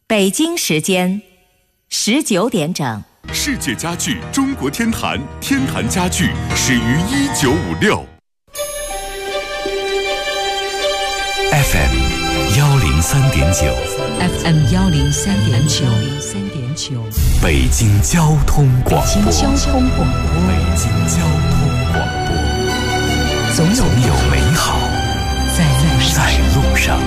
北京时间19点整。 世界家具中国天坛，天坛家具始于1956。FM 103.9 FM 103.9 北京交通广播。 北京交通广播。 北京交通广播。总有美好在路上。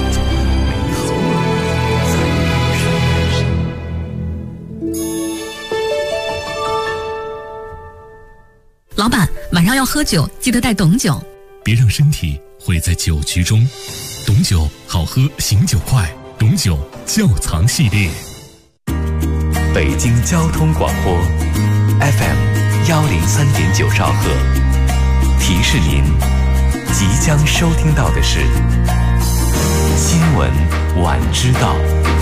老板，晚上要喝酒，记得带董酒。 别让身体毁在酒局中。董酒好喝，醒酒快。董酒窖藏系列。 北京交通广播 FM 103.9兆赫。提示您，即将收听到的是新闻晚知道。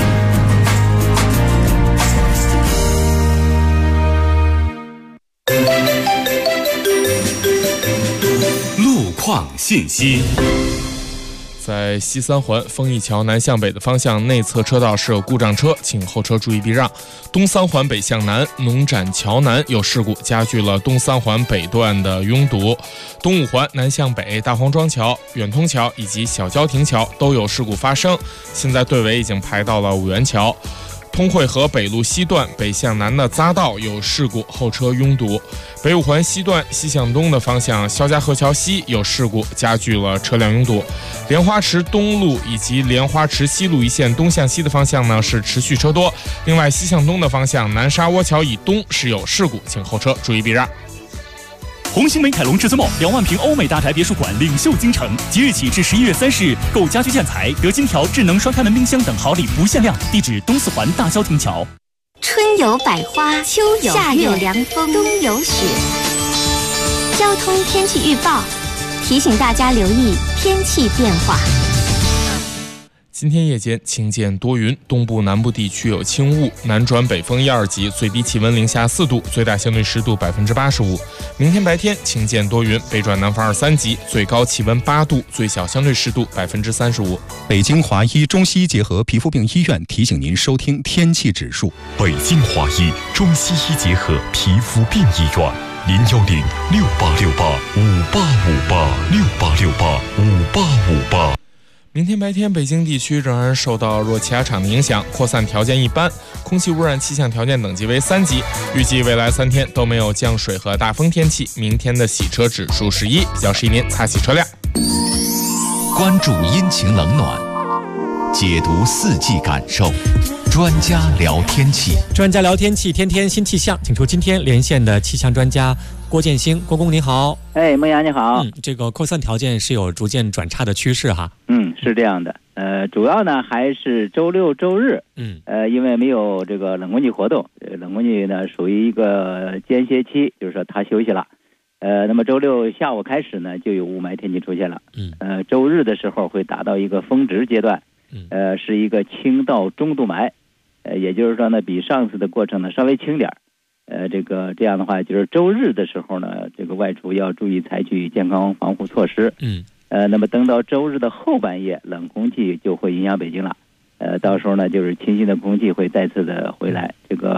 路况信息。 在西三环丰益桥南向北的方向内侧车道是有故障车，请后车注意避让。东三环北向南农展桥南有事故，加剧了东三环北段的拥堵。东五环南向北大黄庄桥、远通桥以及小郊亭桥都有事故发生，现在队尾已经排到了五元桥。通惠河北路西段北向南的匝道有事故，后车拥堵。北五环西段西向东的方向肖家河桥西有事故，加剧了车辆拥堵。莲花池东路以及莲花池西路一线东向西的方向呢是持续车多。另外西向东的方向南沙窝桥以东是有事故，请后车注意避让。 红星美凯龙至尊2万平欧美大宅别墅馆领袖京城，即日起至11月30日，购家居建材得金条、智能双开门冰箱等好礼不限量。地址东四环大萧亭桥。 春有百花，秋有夏有凉风，冬有雪。交通天气预报提醒大家留意天气变化。 今天夜间晴间多云，东部南部地区有轻雾，南转北风1、2级，最低气温零下4度，最大相对湿度85%。明天白天晴间多云，北转南风2、3级，最高气温8度，最小相对湿度35%。 北京华医中西医结合皮肤病医院提醒您收听天气指数。 北京华医中西医结合皮肤病医院，010-6868-5858，6868-5858。 明天白天，北京地区仍然受到弱气压场的影响，扩散条件一般，空气污染气象条件等级为3级。预计未来3天都没有降水和大风天气。明天的洗车指数是1，比较适宜您擦洗车辆。 关注阴晴冷暖，解读四季感受，专家聊天气。 专家聊天气，天天新气象，请出今天连线的气象专家郭建兴。郭工你好。 孟阳你好。 这个扩散条件是有逐渐转差的趋势哈。 是这样的。主要呢还是周六周日。因为没有这个冷空气活动，冷空气呢属于一个间歇期，就是说它休息了。那么周六下午开始呢就有雾霾天气出现了。周日的时候会达到一个峰值阶段。是一个轻到中度霾。也就是说呢比上次的过程呢稍微轻点。这样的话就是周日的时候呢，这个外出要注意采取健康防护措施。那么等到周日的后半夜，冷空气就会影响北京了。到时候呢就是清新的空气会再次的回来。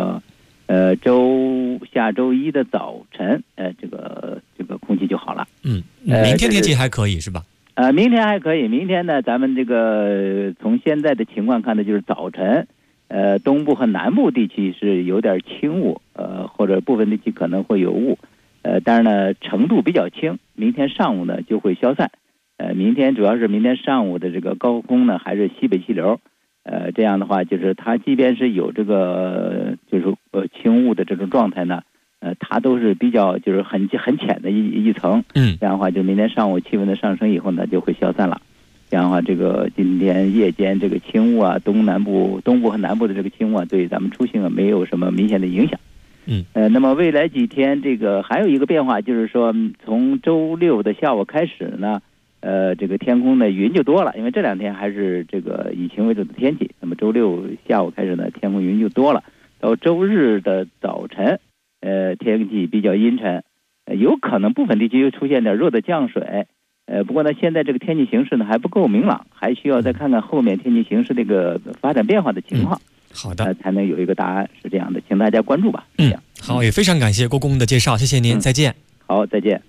下周一的早晨，这个空气就好了。 明天天气还可以是吧？ 明天还可以。明天呢咱们这个从现在的情况看呢，就是早晨东部和南部地区是有点轻雾，或者部分地区可能会有雾，但是呢程度比较轻。明天上午呢就会消散。明天主要是明天上午的这个高空呢还是西北气流。这样的话就是它即便是有这个轻雾的这种状态呢，它都是比较就是很浅的一层。这样的话就明天上午气温的上升以后呢就会消散了。这样的话这个今天夜间这个轻雾啊，东部和南部的这个轻雾啊，对咱们出行没有什么明显的影响。那么未来几天这个还有一个变化，就是说从周六的下午开始呢，这个天空的云就多了，因为这2天还是这个以晴为主的天气。那么周六下午开始呢，天空云就多了。到周日的早晨，天气比较阴沉，有可能部分地区又出现点弱的降水。不过呢，现在这个天气形势呢还不够明朗，还需要再看看后面天气形势这个发展变化的情况。 好的， 才能有一个答案，是这样的，请大家关注吧。 好，也非常感谢郭公的介绍，谢谢您，再见。 好，再见。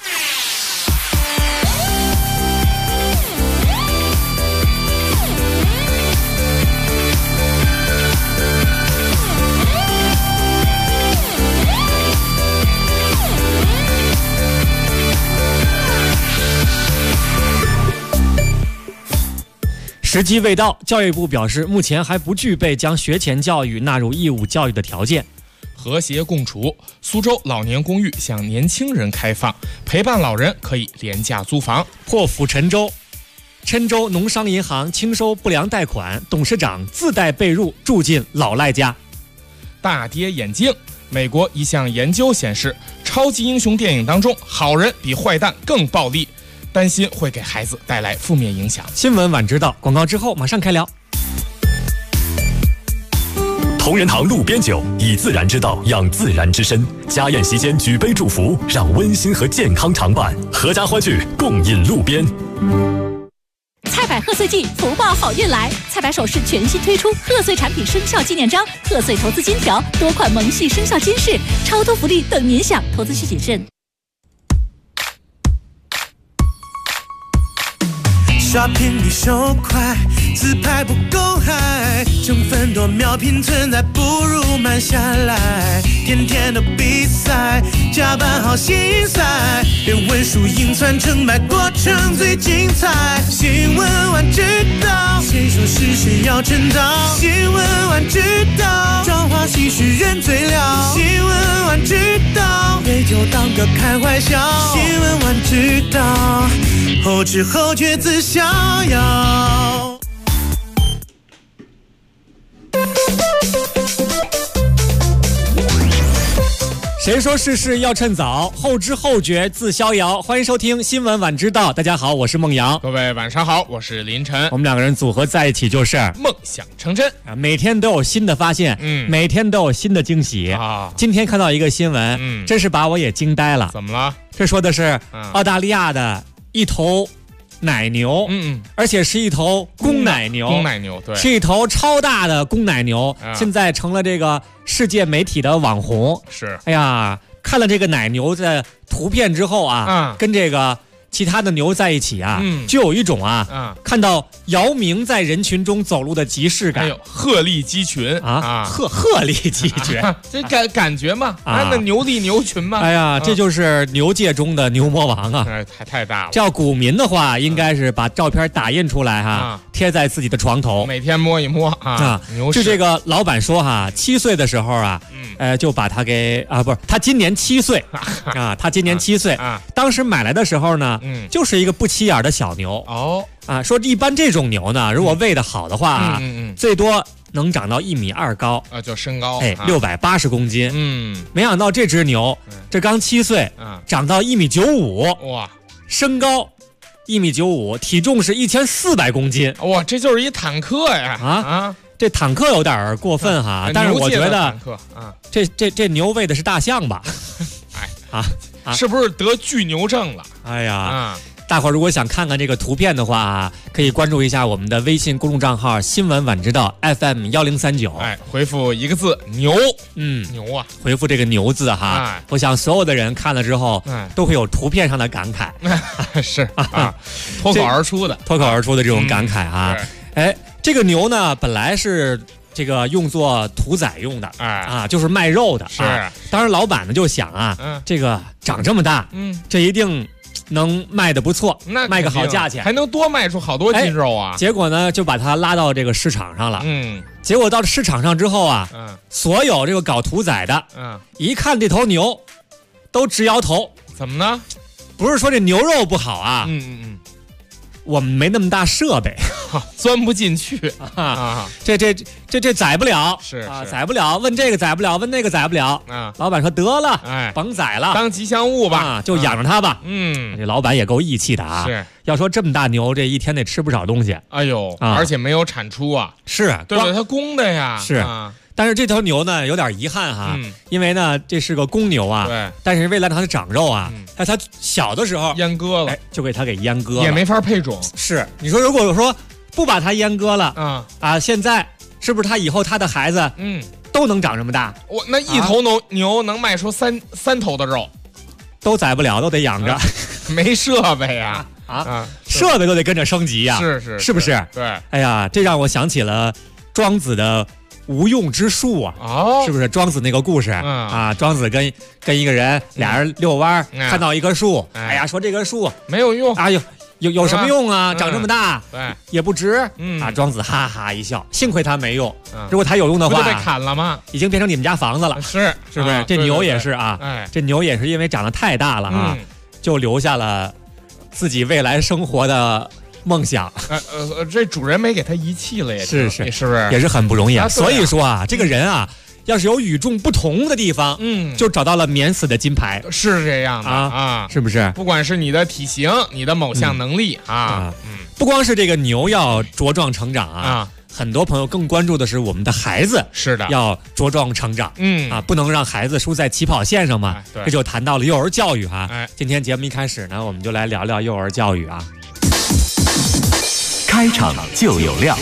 时机未到，教育部表示，目前还不具备将学前教育纳入义务教育的条件。 和谐共处，苏州老年公寓向年轻人开放，陪伴老人可以廉价租房。 破釜沉舟，郴州农商银行清收不良贷款，董事长自带被褥住进老赖家。 大跌眼镜，美国一项研究显示，超级英雄电影当中，好人比坏蛋更暴力，担心会给孩子带来负面影响。 新闻晚知道，广告之后马上开聊。 同仁堂路边酒，以自然之道养自然之身。家宴席间举杯祝福，让温馨和健康常伴。合家欢聚，共饮路边。 菜百贺岁季，福报好运来！菜百首饰全新推出贺岁产品生肖纪念章、贺岁投资金条、多款萌系生肖金饰，超多福利等您享，投资需谨慎。 Shopping 比手快，自拍不够嗨，成分多秒拼存在，不如慢下来。天天的比赛，加班好心塞，别问输赢算成败，过程最精彩。新闻晚知道，谁说事事要趁早？新闻晚知道，妆花戏谑人最了。新闻晚知道，杯酒当歌开怀笑。新闻晚知道，后知后觉自逍遥。 谁说事事要趁早？后知后觉自逍遥。欢迎收听新闻晚知道，大家好，我是孟阳。 各位晚上好，我是林晨。 我们两个人组合在一起就是梦想成真啊！每天都有新的发现，每天都有新的惊喜啊！今天看到一个新闻，真是把我也惊呆了。 怎么了？ 这说的是澳大利亚的一头奶牛，而且是一头公奶牛， 公奶牛，对， 是一头超大的公奶牛，现在成了这个世界媒体的网红。 是， 哎呀，看了这个奶牛的图片之后啊，跟这个其他的牛在一起啊，就有一种看到姚明在人群中走路的即视感。 哎呦，鹤立鸡群啊， 鹤立鸡群， 这感觉嘛，那牛立牛群嘛。 哎呀，这就是牛界中的牛魔王啊！ 太大了。 叫股民的话，应该是把照片打印出来哈，贴在自己的床头， 每天摸一摸啊。 就这个老板说哈，7岁的时候啊，就把他给不是他今年7岁啊，他今年7岁啊，当时买来的时候呢，就是一个不起眼的小牛哦啊，说一般这种牛呢，如果喂得好的话，最多能长到1.2米高啊，就身高 680公斤。没想到这只牛这刚7岁，长到1.95米， 哇， 身高1.95米，体重是1400公斤， 哇，这就是一坦克呀！ 这坦克有点过分哈，但是我觉得这牛喂的是大象吧？ 是不是得巨牛症了？ 哎呀，大伙儿如果想看看这个图片的话，可以关注一下我们的微信公众账号新闻晚知道 FM1039， 回复一个字牛，牛啊， 回复这个牛字哈，我想所有的人看了之后，都会有图片上的感慨， 是啊，脱口而出的这种感慨啊，这个牛呢本来是这个用作屠宰用的，就是卖肉的， 是。 当然老板呢就想这个长这么大，这一定能卖得不错，卖个好价钱， 还能多卖出好多斤肉啊。 结果呢就把它拉到这个市场上了，结果到市场上之后啊，所有这个搞屠宰的，一看这头牛，都直摇头。 怎么呢？ 不是说这牛肉不好啊，我们没那么大设备， 钻不进去啊！这宰不了， 是宰不了。问这个宰不了，问那个宰不了。老板说得了，甭宰了， 当吉祥物吧， 就养着它吧。这老板也够义气的啊！ 是， 要说这么大牛，这一天得吃不少东西。 哎呦，而且没有产出啊！ 是， 对，它公的呀。 是。但是这头牛呢有点遗憾哈，因为呢这是个公牛啊， 对。但是为了让它长肉啊，在它小的时候阉割了， 就给它给阉割了， 也没法配种。 是，你说如果说不把它阉割了，现在是不是他以后他的孩子都能长这么大？ 我那一头牛能卖出三头的肉， 都宰不了，都得养着， 没设备啊。 设备都得跟着升级呀，是不是？ 对， 哎呀，这让我想起了庄子的无用之术啊，是不是？庄子那个故事啊，庄子跟一个人俩人遛弯，看到一棵树，哎呀，说这棵树没有用啊，有什么用啊？长这么大， 对， 也不值。庄子哈哈一笑，幸亏他没用，如果他有用的话， 不就被砍了吗？ 已经变成你们家房子了， 是不是？这牛也是啊，这牛也是因为长得太大了啊，就留下了自己未来生活的梦想。 这主人没给他遗弃了，也是不是？ 也是很不容易啊。所以说啊，这个人啊，要是有与众不同的地方，就找到了免死的金牌， 是这样的啊， 是不是？ 不管是你的体型，你的某项能力不光是这个牛要茁壮成长啊。很多朋友更关注的是我们的孩子， 是的， 要茁壮成长，不能让孩子输在起跑线上嘛。这就谈到了幼儿教育哈。今天节目一开始呢，我们就来聊聊幼儿教育啊。 开场就有料。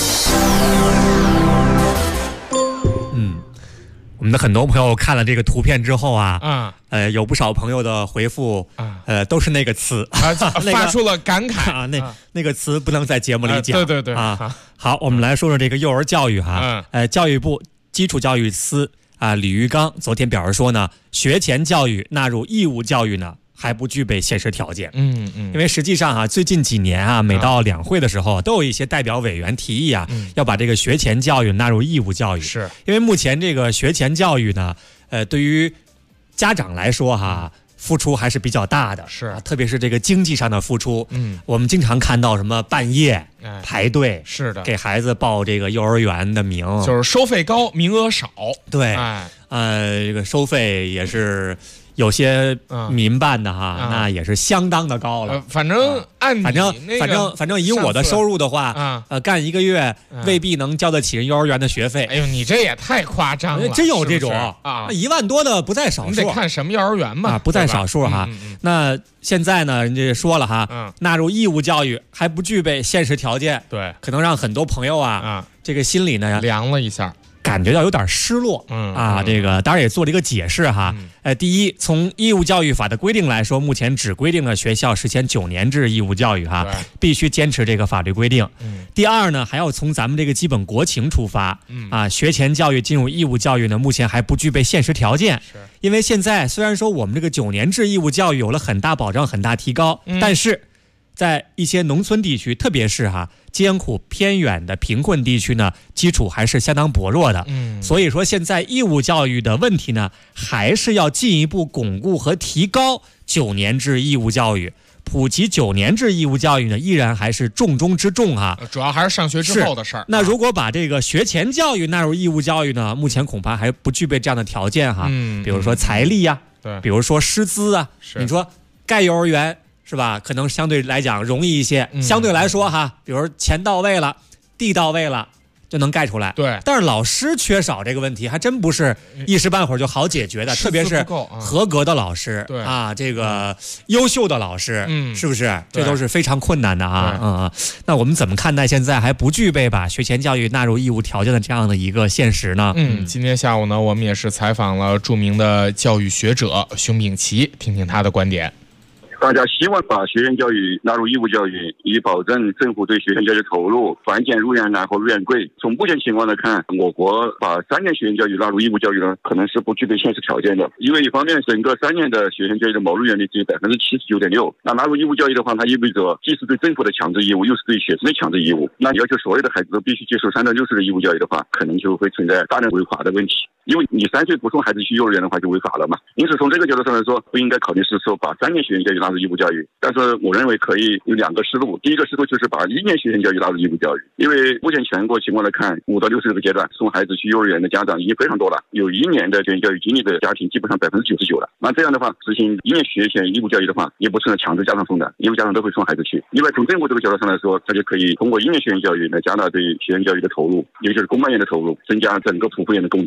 我们的很多朋友看了这个图片之后啊，有不少朋友的回复，都是那个词， 发出了感慨啊，那个词不能在节目里讲， 对啊。好，我们来说说这个幼儿教育哈，教育部基础教育司李玉刚昨天表示说呢，学前教育纳入义务教育呢，还不具备现实条件。因为实际上最近几年每到两会的时候，都有一些代表委员提议要把这个学前教育纳入义务教育。 是因为目前这个学前教育呢，对于家长来说付出还是比较大的， 是特别是这个经济上的付出。我们经常看到什么半夜排队， 是的， 给孩子报这个幼儿园的名， 就是收费高，名额少。 对，这个收费也是有些民办的那也是相当的高了。 反正反正以我的收入的话，干一个月未必能交得起人幼儿园的学费。 哎呦，你这也太夸张了， 真有这种1万多的不在少数。 你得看什么幼儿园嘛， 不在少数哈。那现在呢，人家说了纳入义务教育还不具备现实条件， 对， 可能让很多朋友这个心里呢凉了一下。 感觉到有点失落，这个当然也做了一个解释哈。第一，从义务教育法的规定来说，目前只规定了学校实现9年制义务教育必须坚持这个法律规定。第二呢，还要从咱们这个基本国情出发，学前教育进入义务教育呢，目前还不具备现实条件。因为现在虽然说我们这个9年制义务教育有了很大保障、很大提高，但是在一些农村地区，特别是艰苦偏远的贫困地区呢，基础还是相当薄弱的。所以说现在义务教育的问题呢，还是要进一步巩固和提高9年制义务教育。普及9年制义务教育呢，依然还是重中之重主要还是上学之后的事儿。 那如果把这个学前教育纳入义务教育呢，目前恐怕还不具备这样的条件比如说财力对， 比如说师资你说盖幼儿园是吧？可能相对来讲容易一些，相对来说比如钱到位了，地到位了，就能盖出来。 对， 但是老师缺少这个问题，还真不是一时半会儿就好解决的。特别是合格的老师， 对这个优秀的老师，是不是？这都是非常困难的那我们怎么看待现在还不具备把学前教育纳入义务条件的这样的一个现实呢？ 今天下午呢，我们也是采访了著名的教育学者熊丙奇，听听他的观点。 大家希望把学前教育纳入义务教育，以保证政府对学前教育投入，缓解入园难和入园贵。从目前情况来看，我国把3年学前教育纳入义务教育呢，可能是不具备现实条件的。因为一方面，整个3年的学前教育的毛入园率只有79.6%。那纳入义务教育的话，它意味着既是对政府的强制义务，又是对学生的强制义务。那要求所有的孩子都必须接受3到6岁的义务教育的话，可能就会存在大量违法的问题。因为你3岁不送孩子去幼儿园的话，就违法了嘛。因此，从这个角度上来说，不应该考虑是说把3年学前教育纳入义务教育。但是我认为可以有2个思路。第一个思路就是把1年学前教育纳入义务教育。因为目前全国情况来看，5到6岁这个阶段送孩子去幼儿园的家长已经非常多了，有1年的学前教育经历的家庭基本上99%了。那这样的话，执行1年学前义务教育的话，也不是强制家长送的，因为家长都会送孩子去。另外，从政府这个角度上来说，他就可以通过1年学前教育来加大对学前教育的投入，也就是公办院的投入，增加整个普惠院的供给，以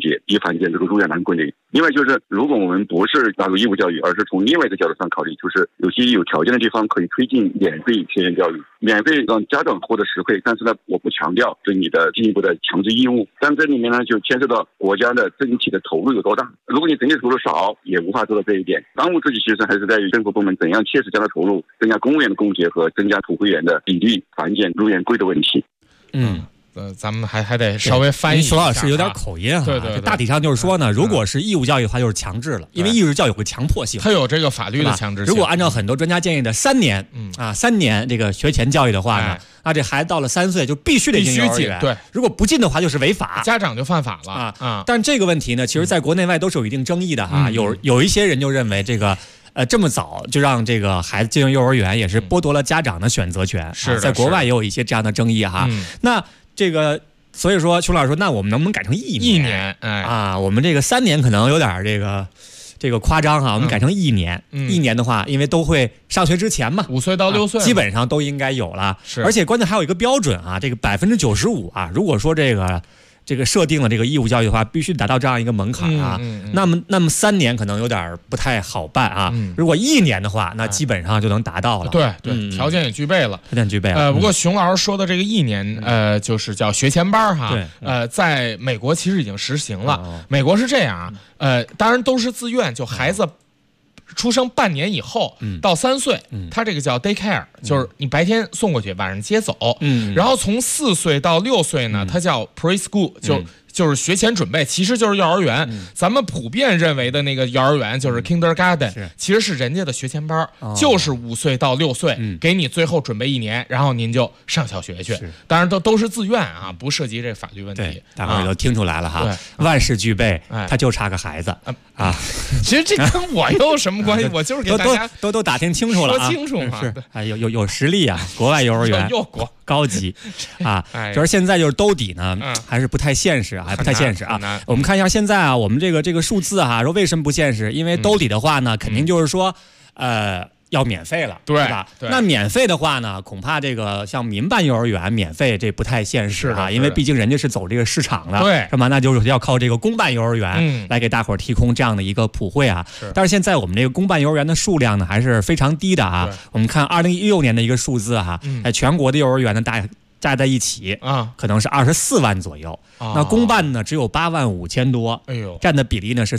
罕见这个入院难规定。另外就是，如果我们不是纳入义务教育，而是从另外一个角度上考虑，就是有些有条件的地方可以推进免费学前教育，免费让家长获得实惠。但是呢，我不强调对你的进一步的强制义务。但这里面呢，就牵涉到国家的整体的投入有多大。如果你整体投入少，也无法做到这一点。当务之急其实还是在于政府部门怎样切实加大投入，增加公务员的供给和增加普惠员的比例，缓解入院贵的问题。 咱们还得稍微翻译一下。 熊老师有点口音啊， 对， 大体上就是说呢，如果是义务教育的话，就是强制了，因为义务教育有个强迫性， 它有这个法律的强制性。 如果按照很多专家建议的3年，3年这个学前教育的话呢，那这孩子到了3岁就必须得进幼儿园， 对， 如果不进的话就是违法， 家长就犯法了啊。 但这个问题呢，其实在国内外都是有一定争议的哈，有一些人就认为这个。这么早就让这个孩子进入幼儿园，也是剥夺了家长的选择权。 是在国外也有一些这样的争议哈。那这个，所以说，熊老师说，那我们能不能改成1年？我们这个3年可能有点这个夸张哈，我们改成1年。1年的话，因为都会上学之前嘛 ，5岁到6岁， 基本上都应该有了。 是， 而且关键还有一个标准啊，这个95%啊，如果说这个设定了这个义务教育的话，必须达到这样一个门槛啊。那么3年可能有点不太好办啊。如果1年的话，那基本上就能达到了。 对，条件也具备了。不过熊老师说的这个1年，就是叫学前班哈。在美国其实已经实行了。美国是这样当然都是自愿，就孩子出生半年以后到3岁，他这个叫 daycare，就是你白天送过去，晚上接走。然后从4岁到6岁呢，它叫 preschool，就是学前准备，其实就是幼儿园。咱们普遍认为的那个幼儿园就是 kindergarten，其实是人家的学前班，就是5岁到6岁，给你最后准备1年，然后您就上小学去。当然都是自愿啊，不涉及这法律问题。 大伙儿都听出来了哈，万事俱备，他就差个孩子啊。 其实这跟我又有什么关系？我就是给大家都打听清楚了， 说清楚嘛。 有实力啊，国外幼儿园高级啊，就是现在就是兜底呢，还是不太现实啊。还不太现实啊！我们看一下现在啊，我们这个数字哈，说为什么不现实？因为兜底的话呢，肯定就是说，要免费了，对吧？那免费的话呢，恐怕这个像民办幼儿园免费这不太现实啊，因为毕竟人家是走这个市场的， 对， 是吧？那就是要靠这个公办幼儿园来给大伙儿提供这样的一个普惠啊。但是现在我们这个公办幼儿园的数量呢，还是非常低的啊。我们看2016年的一个数字哈，全国的幼儿园呢加在一起可能是24万左右。那公办呢只有8万5千多，占的比例呢是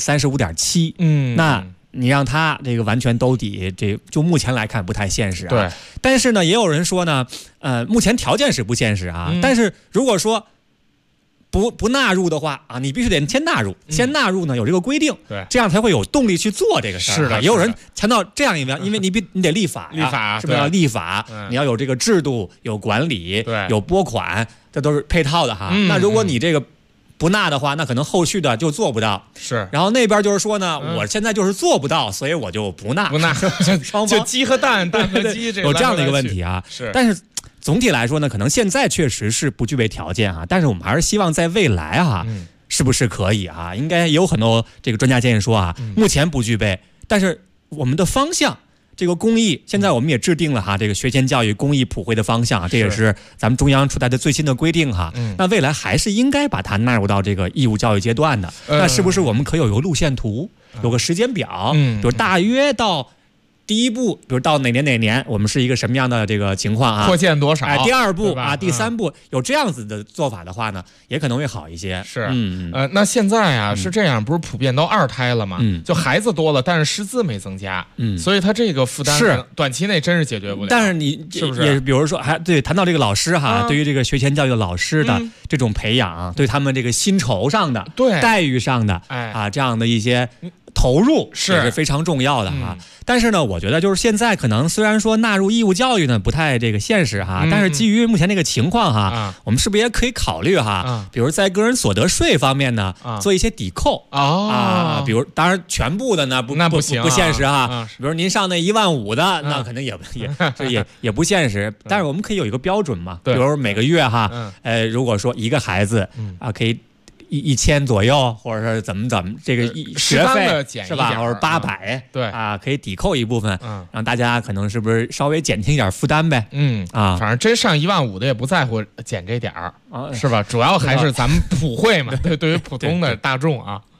35.7%。那你让他这个完全兜底，这就目前来看不太现实啊。 对。 但是呢，也有人说呢，目前条件是不现实啊。但是如果说不纳入的话啊，你必须得先纳入，先纳入呢有这个规定， 对， 这样才会有动力去做这个事儿。 是的， 也有人强调这样一个，因为你得立法，是不是要立法？你要有这个制度，有管理， 对， 有拨款，这都是配套的哈。那如果你这个不纳的话，那可能后续的就做不到。 是， 然后那边就是说呢，我现在就是做不到，所以我就不纳，双方就鸡和蛋，蛋和鸡， 有这样的一个问题啊。 是， 但是总体来说呢，可能现在确实是不具备条件啊，但是我们还是希望在未来啊，是不是可以啊？应该有很多这个专家建议说啊，目前不具备，但是我们的方向。这个公益现在我们也制定了哈，这个学前教育公益普惠的方向，这也是咱们中央出台的最新的规定哈。那未来还是应该把它纳入到这个义务教育阶段的。那是不是我们可以有个路线图，有个时间表，比如大约到第一步，比如到哪年，我们是一个什么样的这个情况啊？ 扩建多少？ 第二步啊，第三步有这样子的做法的话呢，也可能会好一些。 是，那现在啊是这样，不是普遍都2胎了吗？就孩子多了，但是师资没增加，所以他这个负担是短期内真是解决不了。 但是你是不是也比如说对谈到这个老师哈，对于这个学前教育的老师的这种培养，对他们这个薪酬上的、待遇上的这样的一些投入也是非常重要的哈。但是呢，我觉得就是现在可能虽然说纳入义务教育呢不太这个现实哈，但是基于目前这个情况哈，我们是不是也可以考虑哈，比如在个人所得税方面呢做一些抵扣比如当然全部的呢不行，不现实哈。比如您上那1万5的，那可能也不现实。但是我们可以有一个标准嘛，比如每个月哈，如果说一个孩子可以。1000左右，或者是怎么这个学费是吧，或者800， 对可以抵扣一部分，让大家可能是不是稍微减轻一点负担呗？ 反正真上1万5的也不在乎减这点儿，是吧？主要还是咱们普惠嘛，对于普通的大众啊。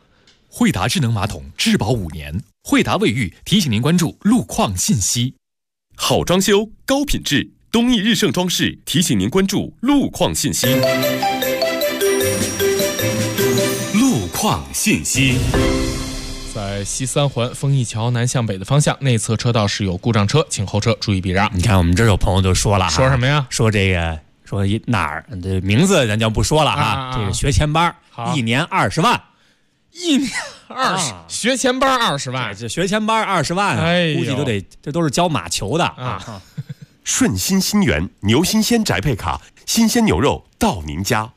惠达智能马桶质保5年。惠达卫浴提醒您关注路况信息。 好装修，高品质，东义日盛装饰提醒您关注路况信息。路况信息。 在西三环丰益桥南向北的方向，内侧车道是有故障车，请后车注意避让。 你看，我们这有朋友就说了， 说什么呀？ 说这个，说哪儿这名字咱就不说了啊。这个学前班，1年20万 ，1年20，学前班20万， 这学前班20万啊，估计都得，这都是教马球的啊。 顺心新源牛新鲜宅配卡，新鲜牛肉到您家。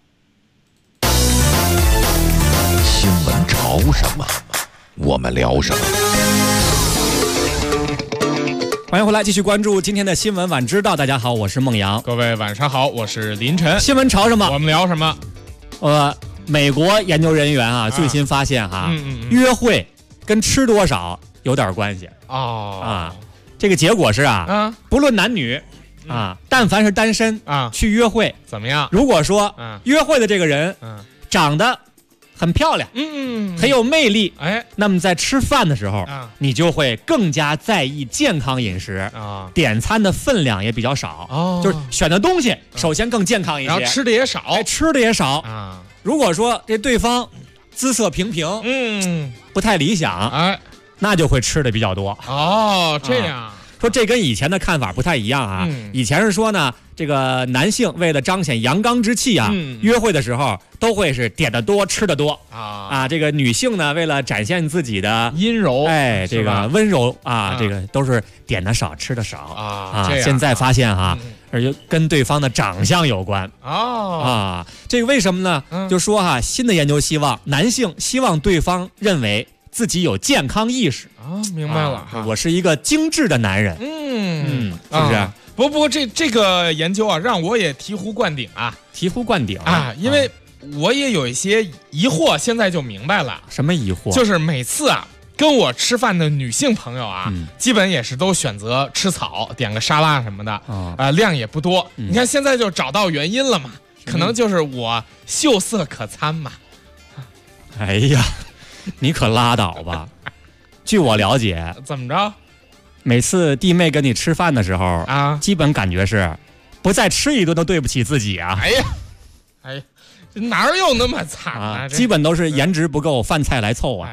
新闻潮什么？我们聊什么？ 欢迎回来，继续关注今天的新闻晚知道。大家好，我是孟阳。 各位晚上好，我是林晨。 新闻潮什么？ 我们聊什么？ 美国研究人员啊，最新发现约会跟吃多少有点关系这个结果是不论男女但凡是单身去约会怎么样？ 如果说约会的这个人长得很漂亮，很有魅力，那么在吃饭的时候，你就会更加在意健康饮食，点餐的分量也比较少，就是选的东西首先更健康一些， 然后吃的也少， 如果说这对方姿色平平，不太理想，那就会吃的比较多。 这样。 说这跟以前的看法不太一样啊，以前是说呢，这个男性为了彰显阳刚之气约会的时候都会是点的多吃的多这个女性呢为了展现自己的阴柔， 这个温柔这个都是点的少吃的少现在发现而且跟对方的长相有关这个为什么呢？就说新的研究男性希望对方认为自己有健康意识明白了我是一个精致的男人，是不是？ 不过这个研究让我也醍醐灌顶因为我也有一些疑惑，现在就明白了。 什么疑惑？ 就是每次跟我吃饭的女性朋友基本也是都选择吃草，点个沙拉什么的量也不多。你看现在就找到原因了嘛，可能就是我秀色可餐嘛。 哎呀，你可拉倒吧！据我了解， 怎么着？ 每次弟妹跟你吃饭的时候基本感觉是不再吃一顿都对不起自己啊！ 哎呀，哪有那么惨基本都是颜值不够，饭菜来凑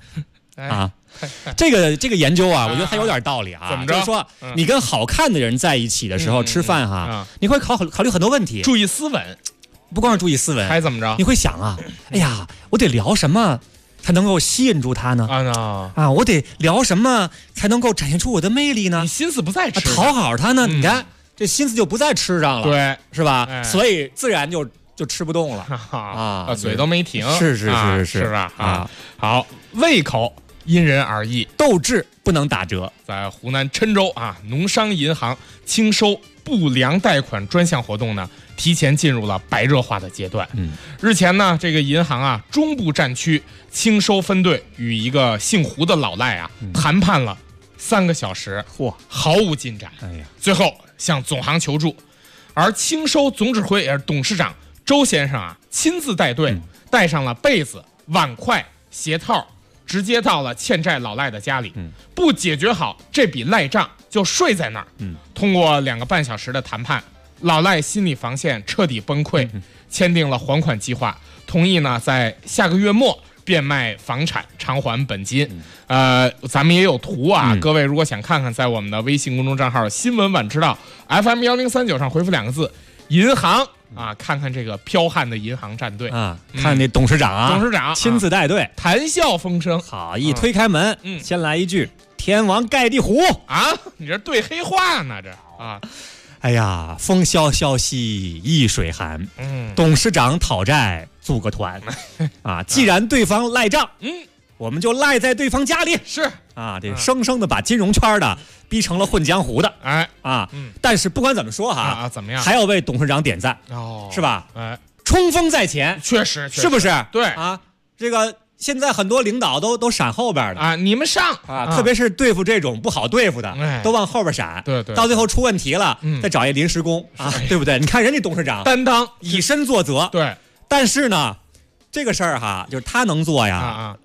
这个研究我觉得还有点道理怎么着？ 就是说你跟好看的人在一起的时候吃饭你会考虑很多问题， 注意斯文。 不光是注意斯文， 还怎么着？ 你会想哎呀，我得聊什么才能够吸引住他呢？我得聊什么才能够展现出我的魅力呢？ 你心思不在吃讨好他呢？你看这心思就不在吃上了， 对， 是吧？所以自然就吃不动了嘴都没停。 是吧？好，胃口因人而异， 斗志不能打折。 在湖南郴州农商银行清收不良贷款专项活动呢，提前进入了白热化的阶段。日前呢，这个银行中部战区清收分队与一个姓胡的老赖谈判了3个小时，毫无进展。最后向总行求助，而清收总指挥也是董事长周先生亲自带队，带上了被子、碗筷、鞋套，直接到了欠债老赖的家里。不解决好这笔赖账，就睡在那儿。通过2个半小时的谈判，老赖心理防线彻底崩溃，签订了还款计划，同意呢在下个月末变卖房产偿还本金。咱们也有图各位如果想看看，在我们的微信公众账号新闻晚知道 FM1039 上回复2个字银行看看这个彪悍的银行战队看那董事长亲自带队， 谈笑风生。 好，一推开门先来一句天王盖地虎你这对黑话呢这哎呀，风萧萧息易水寒，董事长讨债组个团既然对方赖账我们就赖在对方家里， 是这生生的把金融圈的逼成了混江湖的，但是不管怎么说怎么样， 还要为董事长点赞是吧？冲锋在前， 确实是不是？ 对这个现在很多领导都闪后边的你们上特别是对付这种不好对付的，都往后边闪， 对， 到最后出问题了，再找一临时工对不对？你看人家董事长担当， 以身作则， 对。 但是呢，这个事儿就是他能做呀，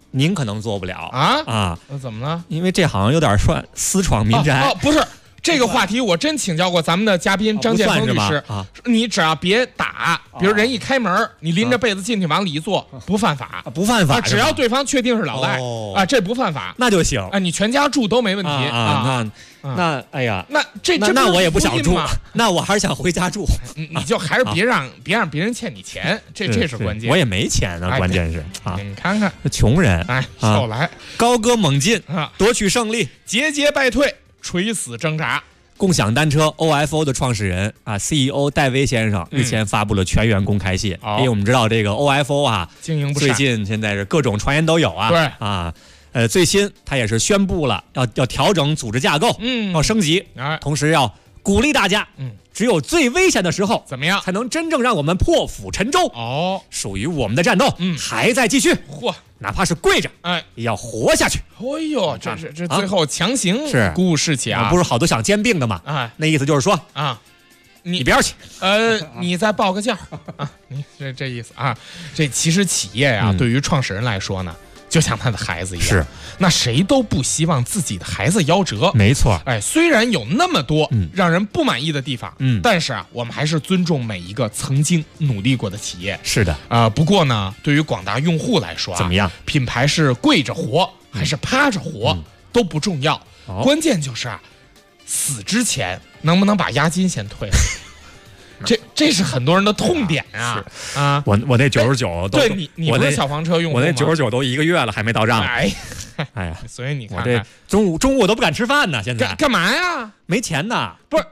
您可能做不了啊？那怎么了？ 因为这好像有点算私闯民宅。 不是。这个话题我真请教过咱们的嘉宾张建峰律师，你只要别打，比如人一开门，你拎着被子进去往里一坐，不犯法， 不犯法， 只要对方确定是老赖啊，这不犯法， 那就行啊，你全家住都没问题啊。那哎呀， 那我也不想住，那我还是想回家住。 你就还是别让别人欠你钱，这是关键。 我也没钱啊，关键是啊， 你看看穷人， 少来高歌猛进啊，夺取胜利， 节节败退。垂死挣扎。 共享单车 OFO 的创始人CEO 戴维先生日前发布了全员公开信，因为我们知道这个 OFO 经营不善， 最近现在是各种传言都有啊。 对最新他也是宣布了要调整组织架构，要升级，同时要鼓励大家，只有最危险的时候， 怎么样才能真正让我们破釜沉舟？属于我们的战斗，还在继续。哪怕是跪着，也要活下去。 哎呦，这最后强行是鼓舞士气啊！ 不是好多想兼并的嘛？那意思就是说你边去， 你再报个价啊！你这意思啊？这其实企业呀，对于创始人来说呢，就像他的孩子一样， 是那谁都不希望自己的孩子夭折， 没错。 虽然有那么多让人不满意的地方，但是我们还是尊重每一个曾经努力过的企业。 是的， 不过呢，对于广大用户来说， 怎么样？ 品牌是跪着活还是趴着活都不重要，关键就是死之前能不能把押金先退了。这是很多人的痛点啊！ 我那99都， 对你不是小黄车用户吗？ 我那99都1个月了还没到账。 哎呀， 所以你看， 我这中午都不敢吃饭呢。现在干嘛呀？ 没钱呢。 不是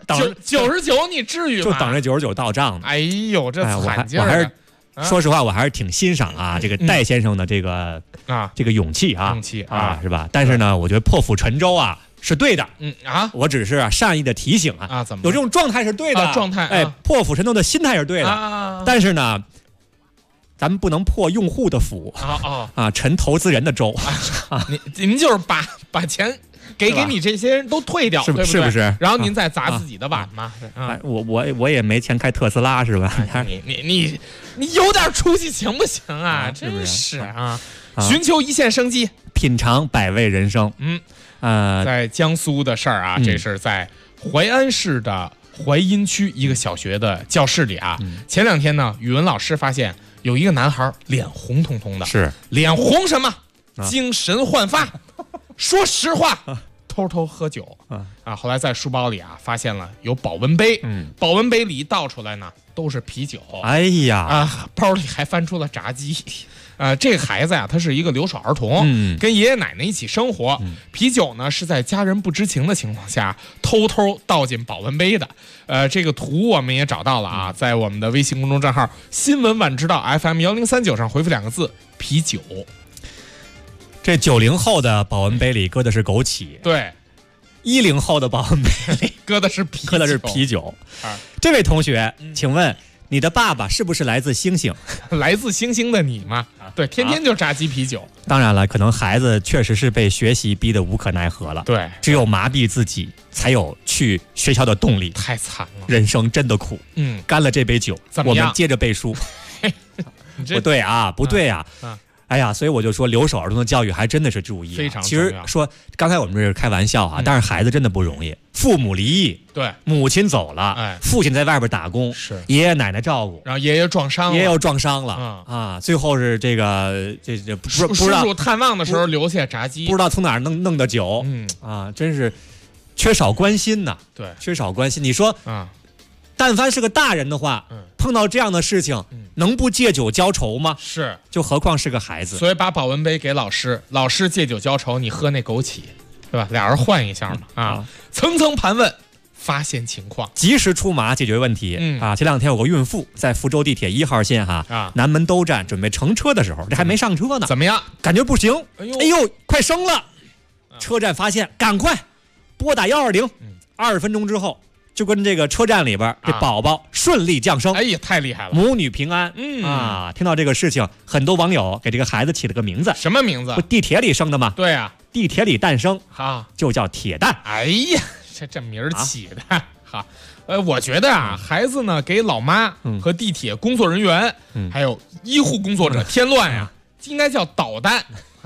99，你至于吗？ 就等着99到账呢。 哎呦，这惨劲儿！ 我还是说实话，我还是挺欣赏这个戴先生的这个勇气是吧？但是呢，我觉得破釜沉舟是对的，我只是善意的提醒怎么有这种状态是对的， 状态破釜沉舟的心态是对的，但是呢，咱们不能破用户的釜沉投资人的舟您就是把钱给你这些人都退掉， 是不是？ 然后您再砸自己的碗嘛？ 我也没钱开特斯拉是吧？ 你有点出息行不行啊？真是寻求一线生机， 品尝百味人生。 在江苏的事儿这是在淮安市的淮阴区一个小学的教室里前2天呢，语文老师发现有一个男孩脸红彤彤的， 是脸红什么？精神焕发。说实话，偷喝酒后来在书包里发现了有保温杯，保温杯里倒出来呢都是啤酒。 哎呀包里还翻出了炸鸡。这个孩子他是一个留守儿童，跟爷爷奶奶一起生活。啤酒呢是在家人不知情的情况下偷倒进保温杯的。这个图我们也找到了在我们的微信公众账号新闻晚知道 FM1039上回复2个字啤酒。 这90后的保温杯里搁的是枸杞， 对 ，10后的保温杯里搁的是啤酒。 这位同学，请问你的爸爸是不是来自星星？ 来自星星的你吗？对，天天就炸鸡啤酒。 当然了，可能孩子确实是被学习逼得无可奈何了。 对， 只有麻痹自己，才有去学校的动力。 太惨了， 人生真的苦。干了这杯酒，我们接着背书。不对啊，不对啊。哎呀，所以我就说，留守儿童的教育还真的是注意， 非常重要。其实说刚才我们这是开玩笑但是孩子真的不容易。父母离异， 对， 母亲走了，父亲在外边打工， 是爷爷奶奶照顾， 然后爷爷撞伤了，最后是这个不知道叔叔探望的时候留下炸鸡， 不知道从哪儿弄的酒，真是缺少关心呐。 对， 缺少关心。你说但凡是个大人的话，碰到这样的事情，能不借酒浇愁吗？ 是， 就何况是个孩子。 所以把保温杯给老师，老师借酒浇愁，你喝那枸杞，对吧？俩人换一下嘛，层层盘问，发现情况， 及时出马解决问题。前2天有个孕妇在福州地铁1号线南门兜站准备乘车的时候，这还没上车呢， 怎么样？ 感觉不行，哎呦，快生了！车站发现，赶快拨打120，20分钟之后。就跟这个车站里边这宝宝顺利降生， 哎呀，太厉害了， 母女平安。听到这个事情，很多网友给这个孩子起了个名字， 什么名字？ 不地铁里生的吗？ 对啊， 地铁里诞生，就叫铁蛋。 哎呀，这名儿起的好。我觉得孩子呢给老妈和地铁工作人员，还有医护工作者添乱应该叫捣蛋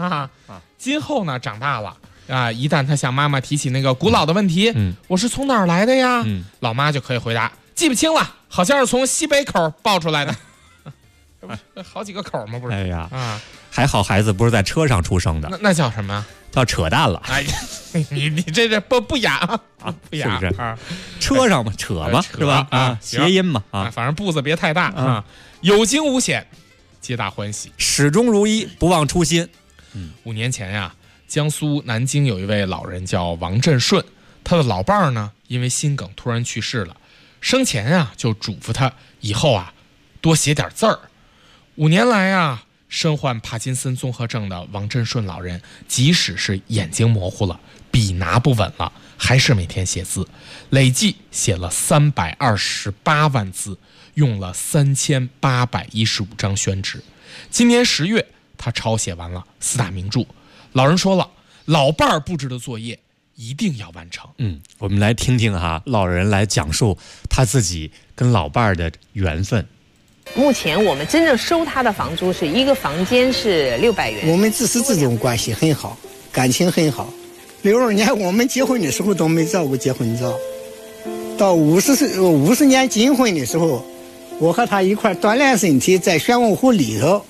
今后呢，长大了啊，一旦他向妈妈提起那个古老的问题，我是从哪儿来的呀？老妈就可以回答记不清了，好像是从西北口抱出来的。好几个口吗？不是？ 哎呀，还好孩子不是在车上出生的， 那叫什么？ 叫扯淡了。 哎，你这不雅啊，不雅， 是不是？车上嘛，扯嘛，是吧？谐音嘛， 反正步子别太大啊。有惊无险，皆大欢喜， 始终如一，不忘初心。 5年前呀，江苏南京有一位老人叫王振顺，他的老伴儿呢，因为心梗突然去世了，生前啊就嘱咐他以后啊多写点字儿。5年来啊，身患帕金森综合症的王振顺老人，即使是眼睛模糊了，笔拿不稳了，还是每天写字，累计写了328万字，用了3815张宣纸。今年10月，他抄写完了4大名著。老人说了，老伴儿布置的作业一定要完成。 我们来听听老人来讲述他自己跟老伴儿的缘分。 目前我们真正收他的房租是一个房间是600元。 我们只是这种关系很好，感情很好。62年我们结婚的时候都没照过结婚照，到50年金婚的时候，我和他一块锻炼身体，在玄武湖里头，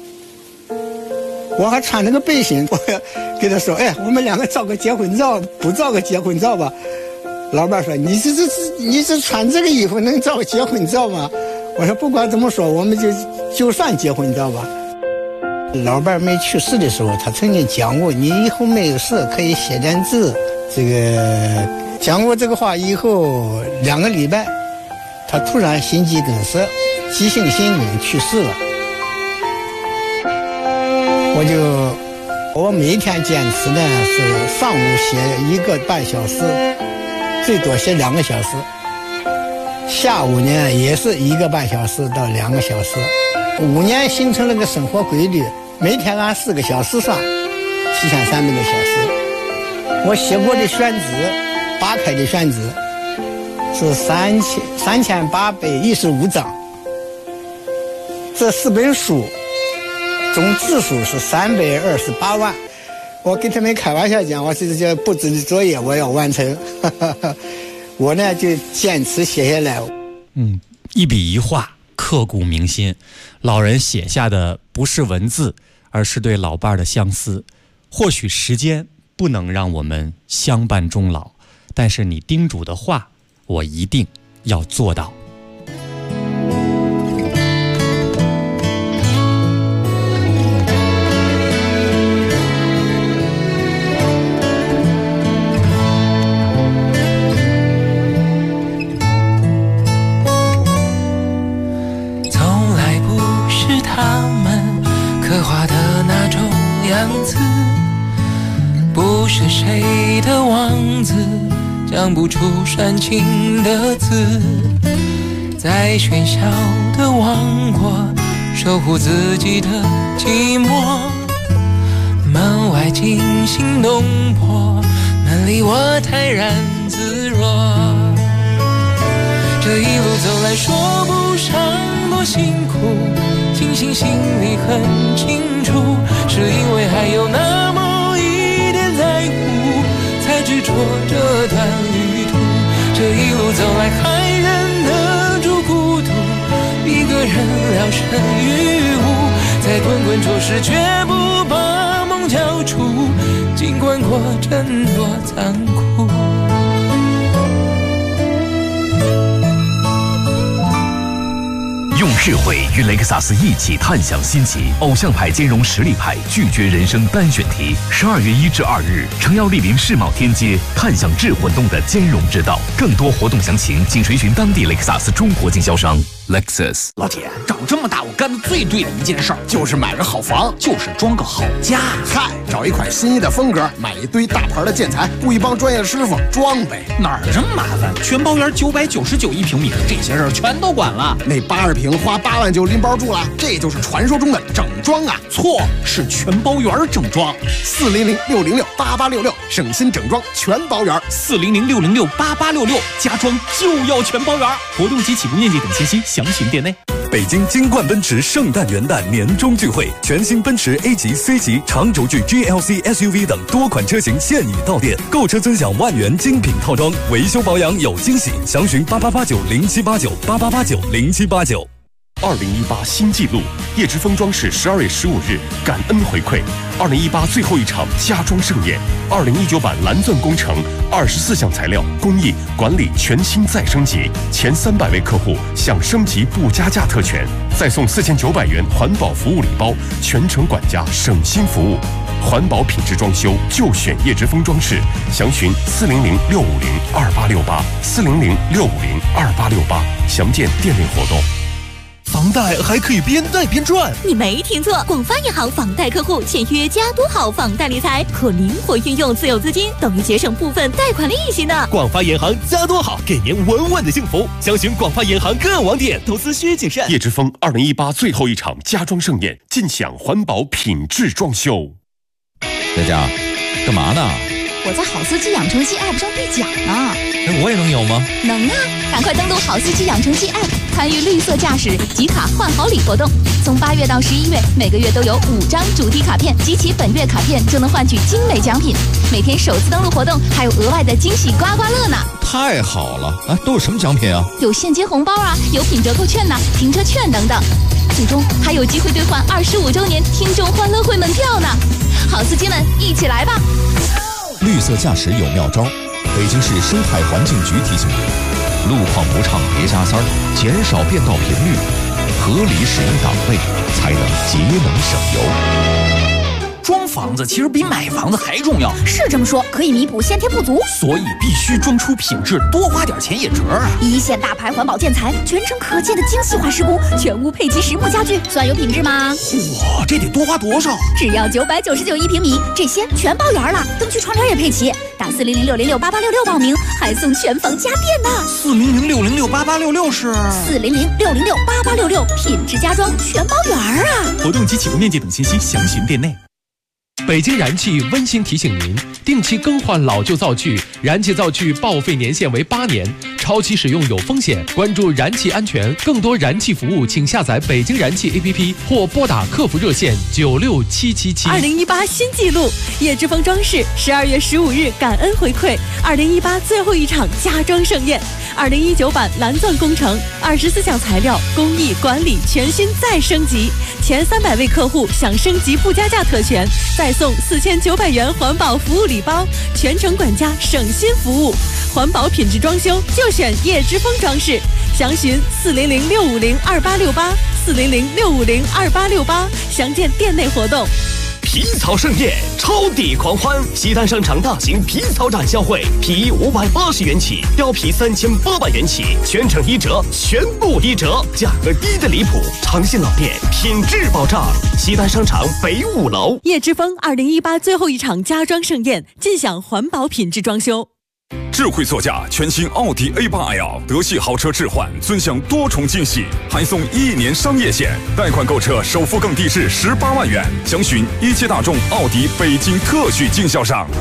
我还穿那个背心，我跟他说：“哎，我们2个照个结婚照，不照个结婚照吧？”老伴说：“你这穿这个衣服能照个结婚照吗？”我说不管怎么说，我们就算结婚照吧。老伴没去世的时候，他曾经讲过，你以后没有事可以写点字。这个讲过这个话以后2个礼拜，他突然心肌梗塞，急性心梗去世了。我每天坚持呢是上午写1个半小时，最多写2个小时。下午呢也是1个半小时到2个小时，5年形成了个生活规律，每天按4个小时算，7300个小时。我写过的宣纸，8开的宣纸是3815张，这4本书总字数是328万。我跟他们开玩笑讲，我这布置的作业我要完成。我呢就坚持写下来。 一笔一画刻骨铭心。老人写下的不是文字，而是对老伴儿的相思。或许时间不能让我们相伴终老，但是你叮嘱的话，我一定要做到。 不是谁的王子，讲不出煽情的字，在喧嚣的王国守护自己的寂寞。门外惊心动魄，门里我泰然自若。这一路走来说不上多辛苦，庆幸心里很清楚，是因为还有那么一点在乎，才执着这段旅途。这一路走来还忍得住孤独，一个人聊胜于无，在滚滚浊世绝不把梦交出，尽管过程多残酷。 用智慧与雷克萨斯一起探享新奇，偶像派兼容实力派，拒绝人生单选题。12月1至2日，诚邀莅临世贸天阶，看享智混动的兼容之道。更多活动详情，请垂询当地雷克萨斯中国经销商。Lexus。 老铁，长这么大我干的最对的一件事儿，就是买个好房，就是装个好家。 嗨，找一款心仪的风格，买一堆大牌的建材，雇一帮专业的师傅装呗。 哪儿这么麻烦？全包圆999一平米，这些事儿全都管了。 那80平花8万就拎包住了，这就是传说中的整装啊！ 错，是全包圆整装。 400-606-8866，省心整装全包圆。 400-606-8866，家装就要全包圆。活动及起步面积等信息详询店内。 北京金冠奔驰圣诞元旦年终聚会，全新奔驰 A 级、C 级、长轴距 GLC SUV 等多款车型现已到店，购车尊享万元精品套装，维修保养有惊喜，详询8889078988890789。 2018新纪录，叶之峰装饰12月15日感恩回馈，2018最后一场家装盛宴，2019版蓝钻工程24项材料工艺管理全新再升级，前300位客户享升级不加价特权，再送4900元环保服务礼包，全程管家省心服务，环保品质装修就选叶之峰装饰，详询400-650-2868，400-650-2868，详见店内活动。 房贷还可以边贷边赚， 你没听错，广发银行房贷客户签约加多好房贷理财，可灵活运用自有资金，等于节省部分贷款利息呢。 广发银行加多好，给您稳稳的幸福。详询广发银行各网点，投资需谨慎。 叶之峰2018最后一场家装盛宴，尽享环保品质装修。 佳佳，干嘛呢？ 我在好司机养成系 App 上兑奖呢。 那我也能有吗？ 能啊！赶快登录好司机养成系 App， 参与绿色驾驶集卡换好礼活动。从8月到11月，每个月都有5张主题卡片，集齐本月卡片就能换取精美奖品。每天首次登录活动还有额外的惊喜刮刮乐呢！ 太好了！都有什么奖品啊？ 有现金红包啊，有品折扣券呐，停车券等等。最终还有机会兑换25周年听众欢乐会门票呢！好司机们，一起来吧！ 绿色驾驶有妙招，北京市生态环境局提醒你：路况不畅别加塞儿，减少变道频率，合理使用档位，才能节能省油。 装房子其实比买房子还重要， 是这么说，可以弥补先天不足， 所以必须装出品质，多花点钱也值啊！ 一线大牌环保建材，全程可见的精细化施工，全屋配齐实木家具，算有品质吗？ 哇，这得多花多少？ 只要9991平米，这些全包圆了，灯具窗帘也配齐。打400-606-8866报名，还送全房家电呢。 400-606-8866是 400-606-8866，品质家装全包圆啊！ 活动及起步面积等信息详询店内。 北京燃气温馨提醒您，定期更换老旧灶具，燃气灶具报废年限为8年，超期使用有风险。关注燃气安全，更多燃气服务，请下载北京燃气 APP 或拨打客服热线96777。 2018新纪录，叶之峰装饰12月15日感恩回馈，2018最后一场家装盛宴，2019版蓝钻工程24项材料工艺管理全新再升级，前300位客户享升级不加价特权，再送4900元环保服务礼包，全程管家省心服务，环保品质装修就选叶之峰装饰，详询400-650-2868，400-650-2868，详见店内活动。 皮草盛宴，超抵狂欢！西单商场大型皮草展销会，皮衣580元起，貂皮3800元起，全程1折，全部1折，价格低的离谱。长信老店，品质保障。西单商场北5楼。 叶之峰2018最后一场家装盛宴，尽享环保品质装修。 智慧座驾全新奥迪 A8L 德系豪车置换，尊享多重惊喜，还送1年商业险，贷款购车首付更低至18万元。详询一汽大众奥迪北京特许经销商。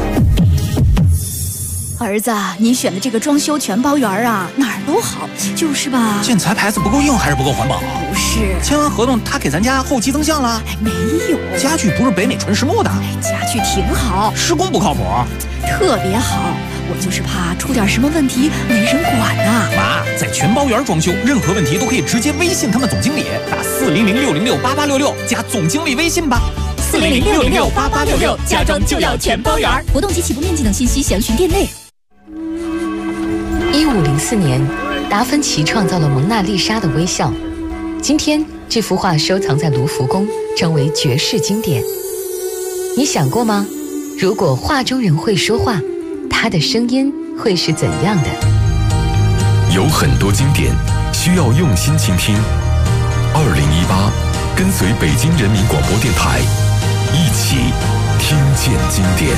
儿子，你选的这个装修全包圆啊，哪儿都好，就是吧？ 建材牌子不够硬还是不够环保？ 不是， 签完合同他给咱家后期增项了？ 没有， 家具不是北美纯实木的。 家具挺好， 施工不靠谱， 特别好。我就是怕出点什么问题没人管呐。 妈，在全包圆装修，任何问题都可以直接微信他们总经理，打400-606-8866加总经理微信吧。 400-606-8866，家装就要全包圆。活动及起步面积等信息详询店内。 1504年，达芬奇创造了蒙娜丽莎的微笑。今天，这幅画收藏在卢浮宫，成为绝世经典。你想过吗？如果画中人会说话，他的声音会是怎样的？ 有很多经典需要用心倾听。2018，跟随北京人民广播电台，一起听见经典。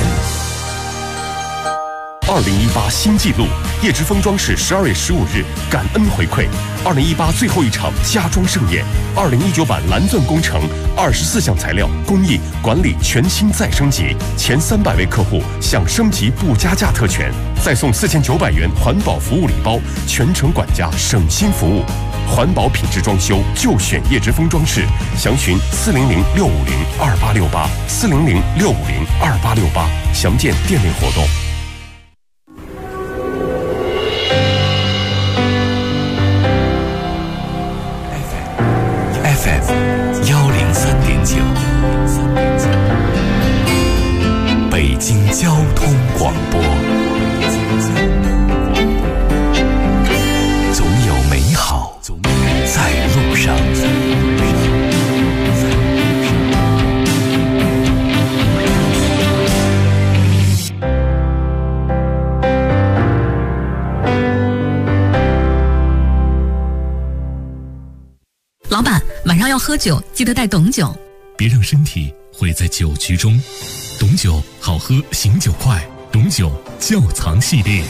2018新纪录，叶之峰装饰12月15日感恩回馈，2018最后一场家装盛宴，2019版蓝钻工程24项材料工艺管理全新再升级，前300位客户享升级不加价特权，再送4900元环保服务礼包，全程管家省心服务， 环保品质装修就选叶之峰装饰，详询400-650-2868，400-650-2868，详见店内活动。 FM 103.9，北京交通广播。总有美好在路上。 老板，晚上要喝酒，记得带董酒。 别让身体毁在酒局中。董酒好喝，醒酒快。董酒窖藏系列。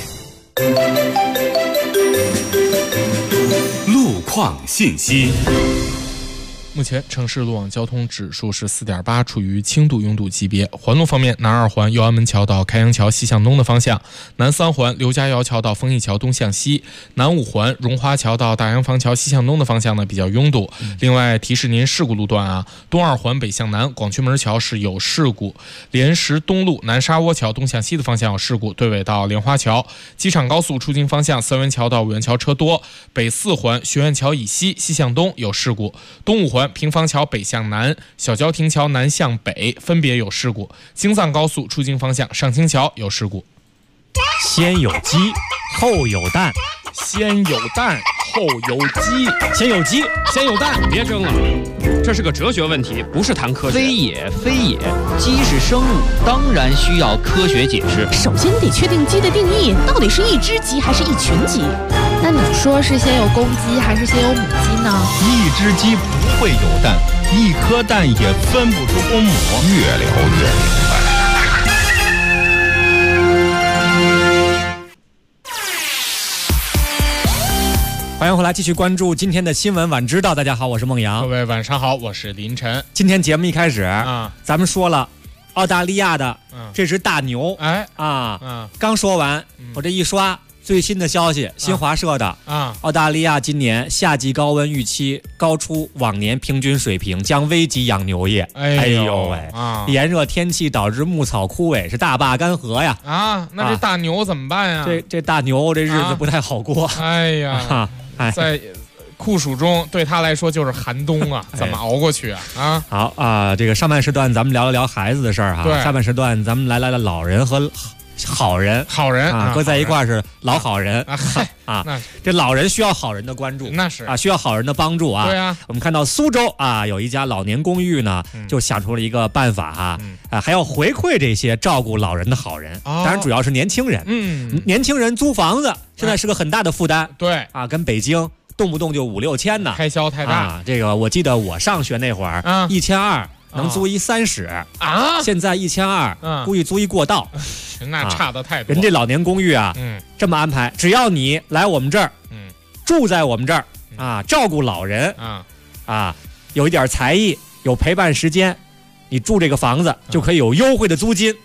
路况信息。 目前城市路网交通指数是4.8，处于轻度拥堵级别。环路方面，南二环右安门桥到开阳桥西向东的方向，南三环刘家窑桥到丰益桥东向西，南五环荣华桥到大洋坊桥西向东的方向呢比较拥堵。另外提示您事故路段啊，东二环北向南广渠门桥是有事故，莲石东路南沙窝桥东向西的方向有事故，对尾到莲花桥。机场高速出京方向三元桥到五元桥车多，北四环学院桥以西西向东有事故，东五环平房桥北向南小郊亭桥南向北分别有事故，京藏高速出京方向上清桥有事故。 先有鸡后有蛋， 先有蛋后有鸡， 先有鸡先有蛋， 别争了，这是个哲学问题，不是谈科学。 非也非也，鸡是生物，当然需要科学解释。 首先得确定鸡的定义，到底是一只鸡还是一群鸡？ 那你说是先有公鸡还是先有母鸡呢？ 一只鸡不会有蛋，一颗蛋也分不出公母。 越聊越明白。 欢迎回来，继续关注今天的新闻晚知道。大家好，我是孟阳。 各位晚上好，我是林晨。 今天节目一开始咱们说了澳大利亚的这只大牛，刚说完，我这一刷最新的消息，新华社的澳大利亚今年夏季高温预期高出往年平均水平，将危及养牛业。哎呦喂！炎热天气导致牧草枯萎，是大坝干涸呀！ 那这大牛怎么办呀？ 这大牛这日子不太好过。 哎呀！在酷暑中，对他来说就是寒冬啊，怎么熬过去啊？ 好啊，这个上半时段咱们聊了聊孩子的事儿哈，下半时段咱们来了老人和好人搁在一块儿是老好人这老人需要好人的关注， 那是需要好人的帮助啊。 对啊， 我们看到苏州有一家老年公寓呢，就想出了一个办法还要回馈这些照顾老人的好人，当然主要是年轻人。年轻人租房子现在是个很大的负担， 对跟北京动不动就5、6千呢， 开销太大。 这个我记得我上学那会儿，1200能租一3室现在1200估计租一过道。 那差得太多。 人这老年公寓这么安排，只要你来我们这儿，住在我们这儿照顾老人有一点才艺，有陪伴时间，你住这个房子就可以有优惠的租金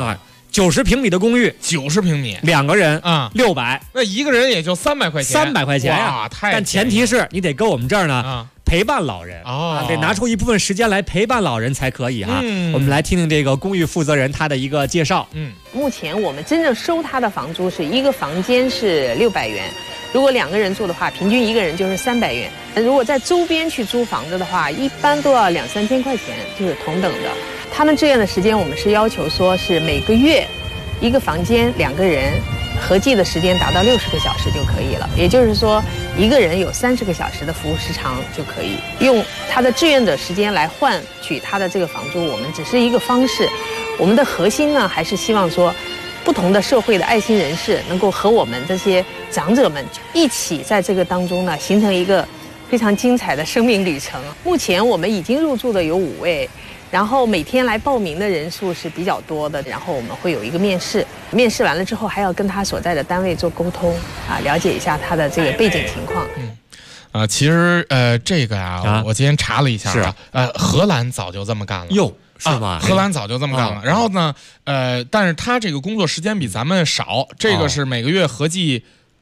90平米的公寓 ，90平米 ，2个人600， 那一个人也就300块钱 ，300块钱呀！但前提是你得搁我们这儿呢陪伴老人得拿出一部分时间来陪伴老人才可以哈。我们来听听这个公寓负责人他的一个介绍。 目前我们真正收他的房租是一个房间是600元，如果2个人住的话，平均一个人就是300元。如果在周边去租房子的话，一般都要2、3千块钱，就是同等的。他们志愿的时间我们是要求说是每个月一个房间2个人合计的时间达到60个小时就可以了，也就是说一个人有30个小时的服务时长就可以用他的志愿者时间来换取他的这个房租，我们只是一个方式。我们的核心呢，还是希望说不同的社会的爱心人士能够和我们这些长者们一起在这个当中呢，形成一个非常精彩的生命旅程。目前我们已经入住的有5位，然后每天来报名的人数是比较多的，然后我们会有一个面试，面试完了之后还要跟他所在的单位做沟通了解一下他的这个背景情况。 其实这个我今天查了一下荷兰早就这么干了。 哟，是吗？ 荷兰早就这么干了。然后呢，但是他这个工作时间比咱们少，这个是每个月合计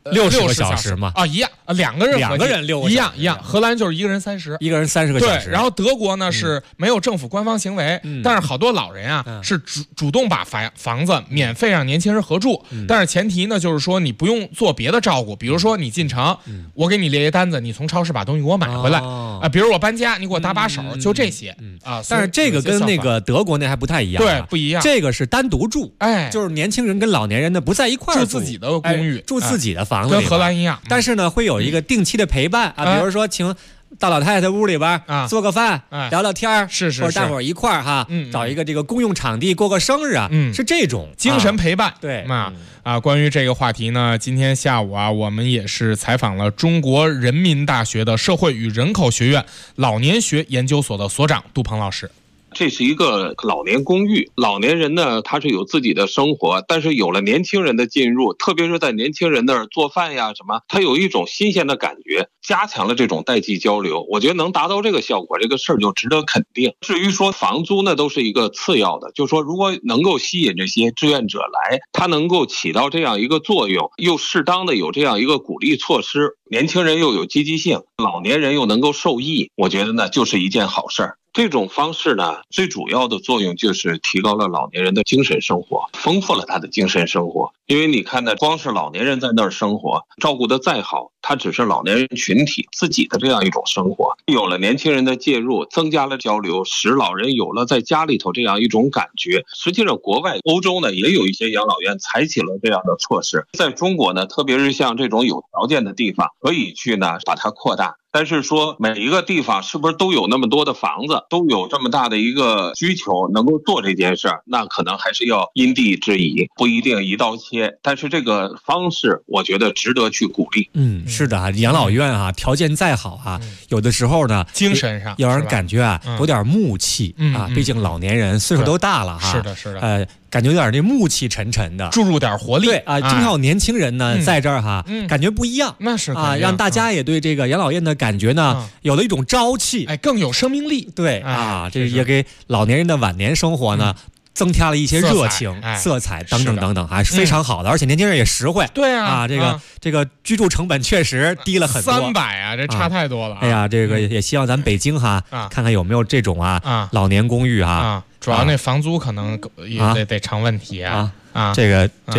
60个小时嘛？ 一样，2个人 6个小时一样。荷兰就是一个人30， 一个人30个小时。 对，然后德国呢是没有政府官方行为，但是好多老人啊是主动把房子免费让年轻人合住，但是前提呢就是说你不用做别的照顾，比如说你进城，我给你列一单子，你从超市把东西给我买回来比如我搬家，你给我搭把手，就这些但是这个跟那个德国那还不太一样， 对，不一样。 这个是单独住，就是年轻人跟老年人呢不在一块儿住自己的公寓， 住自己的房子， 跟荷兰一样。 但是呢，会有一个定期的陪伴比如说请大老太太屋里边做个饭，聊聊天， 是或者大伙儿一块儿找一个这个公用场地过个生日是这种精神陪伴。 对关于这个话题呢，今天下午我们也是采访了中国人民大学的社会与人口学院老年学研究所的所长杜鹏老师。 这是一个老年公寓，老年人呢他是有自己的生活，但是有了年轻人的进入，特别是在年轻人那儿做饭呀什么，他有一种新鲜的感觉，加强了这种代际交流，我觉得能达到这个效果，这个事儿就值得肯定。至于说房租呢，都是一个次要的，就是说如果能够吸引这些志愿者来，他能够起到这样一个作用，又适当的有这样一个鼓励措施，年轻人又有积极性，老年人又能够受益，我觉得呢就是一件好事儿。这种方式呢，最主要的作用就是提高了老年人的精神生活，丰富了他的精神生活。因为你看呢，光是老年人在那儿生活，照顾得再好，他只是老年人群体自己的这样一种生活。有了年轻人的介入，增加了交流，使老人有了在家里头这样一种感觉。实际上国外欧洲呢也有一些养老院采取了这样的措施，在中国呢，特别是像这种有条件的地方，可以去呢把它扩大。但是说每一个地方是不是都有那么多的房子，都有这么大的一个需求能够做这件事儿，那可能还是要因地制宜，不一定一刀切。但是这个方式我觉得值得去鼓励。 是的养老院条件再好有的时候呢精神上要让人感觉有点木气毕竟老年人岁数都大了是的感觉有点那暮气沉沉的， 注入点活力。 对经常有年轻人呢在这儿感觉不一样。 那是让大家也对这个养老院的感觉呢有了一种朝气， 更有生命力。 对这也给老年人的晚年生活呢增加了一些热情、色彩等等等等，还是非常好的。而且年轻人也实惠。 对这个居住成本确实低了很多 ，300这差太多了。 哎呀，这个也希望咱北京看看有没有这种老年公寓主要那房租可能也得成问题这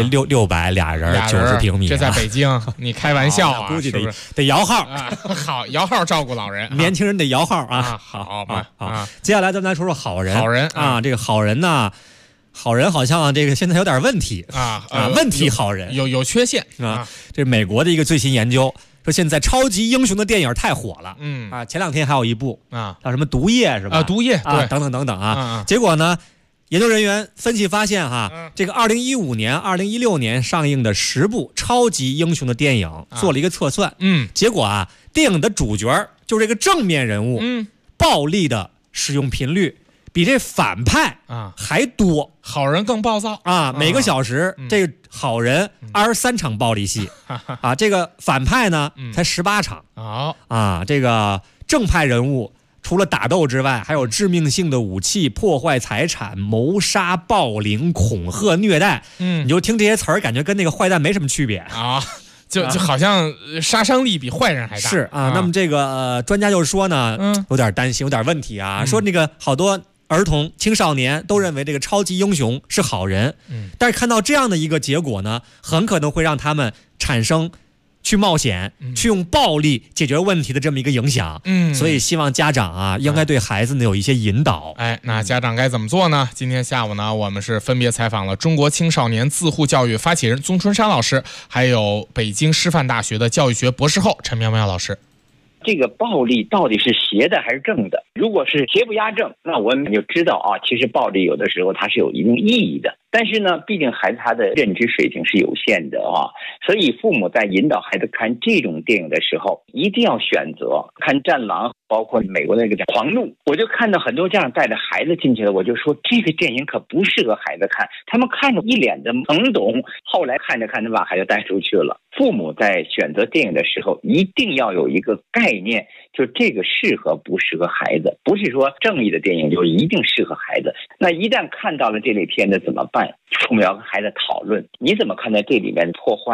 600俩人90平米， 这在北京你开玩笑估计得摇号好摇号照顾老人， 年轻人得摇号好吧接下来咱们来说说好人这个好人呢，好人好像这个现在有点问题问题好人有缺陷这美国的一个最新研究说，现在超级英雄的电影太火了前2天还有一部叫什么毒液是吧毒液对等等等等结果呢研究人员分析发现这个2015年、2016年上映的10部超级英雄的电影做了一个测算结果电影的主角就是这个正面人物暴力的使用频率比这反派还多， 好人更暴躁每个小时这个好人23场暴力戏这个反派呢才18场这个正派人物除了打斗之外，还有致命性的武器、破坏财产、谋杀、暴凌、恐吓、虐待。你就听这些词儿，感觉跟那个坏蛋没什么区别就好像杀伤力比坏人还大。 是那么这个专家就说呢，有点担心，有点问题说那个好多儿童、青少年都认为这个超级英雄是好人，但是看到这样的一个结果呢，很可能会让他们产生去冒险去用暴力解决问题的这么一个影响所以希望家长应该对孩子呢有一些引导那家长该怎么做呢？今天下午呢，我们是分别采访了中国青少年自护教育发起人宗春山老师，还有北京师范大学的教育学博士后陈苗苗老师。 这个暴力到底是邪的还是正的？如果是邪不压正，那我们就知道其实暴力有的时候它是有一定意义的。但是呢，毕竟孩子他的认知水平是有限的所以父母在引导孩子看这种电影的时候，一定要选择看《战狼》，包括美国那个叫《狂怒》。我就看到很多家长带着孩子进去了，我就说这个电影可不适合孩子看，他们看着一脸的懵懂，后来看着看着把孩子带出去了。父母在选择电影的时候，一定要有一个概念，就这个适合不适合孩子，不是说正义的电影就一定适合孩子。那一旦看到了这类片子怎么办？父母要跟孩子讨论，你怎么看待这里面的破坏？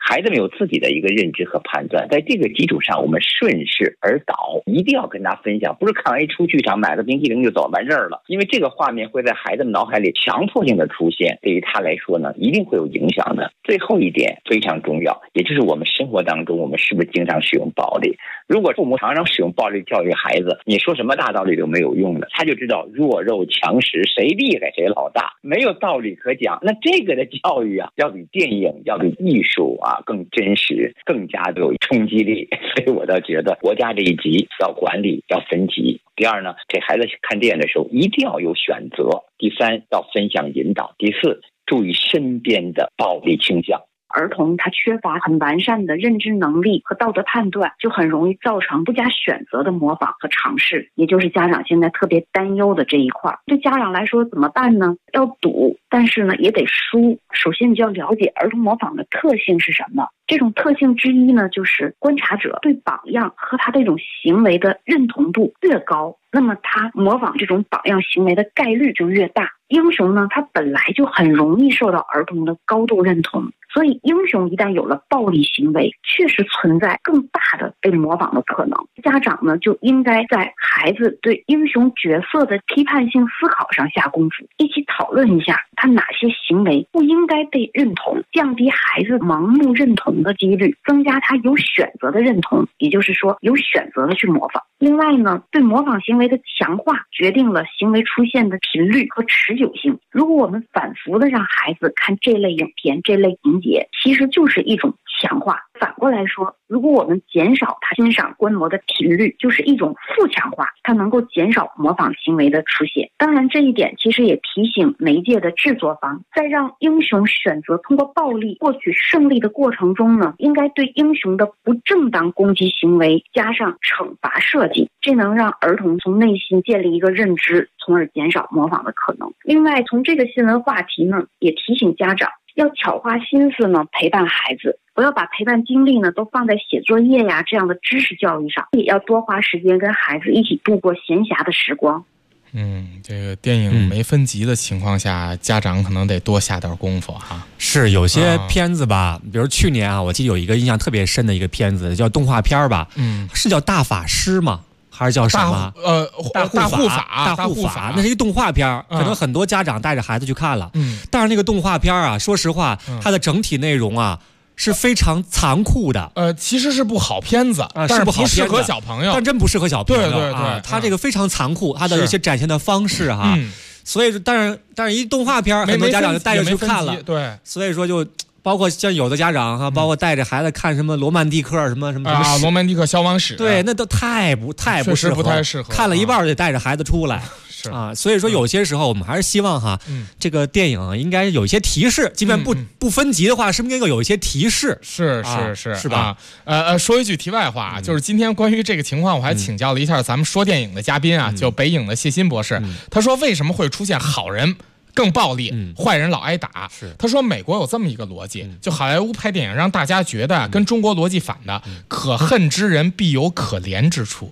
孩子们有自己的一个认知和判断，在这个基础上，我们顺势而导，一定要跟他分享，不是看完一出剧场买个冰淇淋就走完事儿了，因为这个画面会在孩子们脑海里强迫性的出现，对于他来说呢，一定会有影响的。最后一点非常重要，也就是我们生活当中，我们是不是经常使用暴力？如果父母常常使用暴力教育孩子，你说什么大道理都没有用的，他就知道弱肉强食，谁厉害谁老大，没有道理可讲。那这个的教育啊，要比电影，要比艺术啊更真实，更加的有冲击力。所以我倒觉得国家这一级要管理，要分级。第二呢，给孩子看电影的时候一定要有选择。第三，要分享引导。第四，注意身边的暴力倾向。 儿童他缺乏很完善的认知能力和道德判断，就很容易造成不加选择的模仿和尝试，也就是家长现在特别担忧的这一块。对家长来说怎么办呢？要赌，但是呢也得输。首先你就要了解儿童模仿的特性是什么。这种特性之一呢，就是观察者对榜样和他这种行为的认同度越高，那么他模仿这种榜样行为的概率就越大。英雄呢，他本来就很容易受到儿童的高度认同，所以英雄一旦有了暴力行为，确实存在更大的被模仿的可能。家长呢，就应该在孩子对英雄角色的批判性思考上下功夫，一起讨论一下他哪些行为不应该被认同，降低孩子盲目认同的几率，增加他有选择的认同，也就是说有选择的去模仿。另外呢，对模仿行为的强化决定了行为出现的频率和持久性。如果我们反复的让孩子看这类影片、这类情节，其实就是一种强化。反过来说，如果我们减少他欣赏观摩的频率，就是一种负强化，它能够减少模仿行为的出现。当然这一点其实也提醒媒介的制作方，在让英雄选择通过暴力获取胜利的过程中呢，应该对英雄的不正当攻击行为加上惩罚设计，这能让儿童从内心建立一个认知，从而减少模仿的可能。另外，从这个新闻话题呢，也提醒家长要巧花心思呢陪伴孩子，不要把陪伴精力呢都放在写作业呀这样的知识教育上，也要多花时间跟孩子一起度过闲暇的时光。 这个电影没分级的情况下，家长可能得多下点功夫哈。 是有些片子吧，比如去年啊，我记得有一个印象特别深的一个片子，叫动画片吧，是叫大法师吗？还是叫什么？大护法，那是一个动画片，可能很多家长带着孩子去看了。但是那个动画片啊，说实话，它的整体内容啊是非常残酷的。 其实是部好片子，但是不适合小朋友， 但真不适合小朋友。 对， 它这个非常残酷，它的一些展现的方式哈。所以，但是一动画片，很多家长就带着去看了。 对， 所以说就。包括像有的家长哈，包括带着孩子看什么罗曼蒂克什么啊， 罗曼蒂克消亡史， 对，那都太不适合， 不太适合， 看了一半就得带着孩子出来。 是啊，所以说有些时候我们还是希望哈，这个电影应该有一些提示，即便不分级的话，是不是应该有一些提示？ 是吧？说一句题外话，就是今天关于这个情况，我还请教了一下咱们说电影的嘉宾啊，就北影的谢鑫博士，他说为什么会出现好人更暴力，坏人老挨打？他说美国有这么一个逻辑，就好莱坞拍电影让大家觉得跟中国逻辑反的，可恨之人必有可怜之处。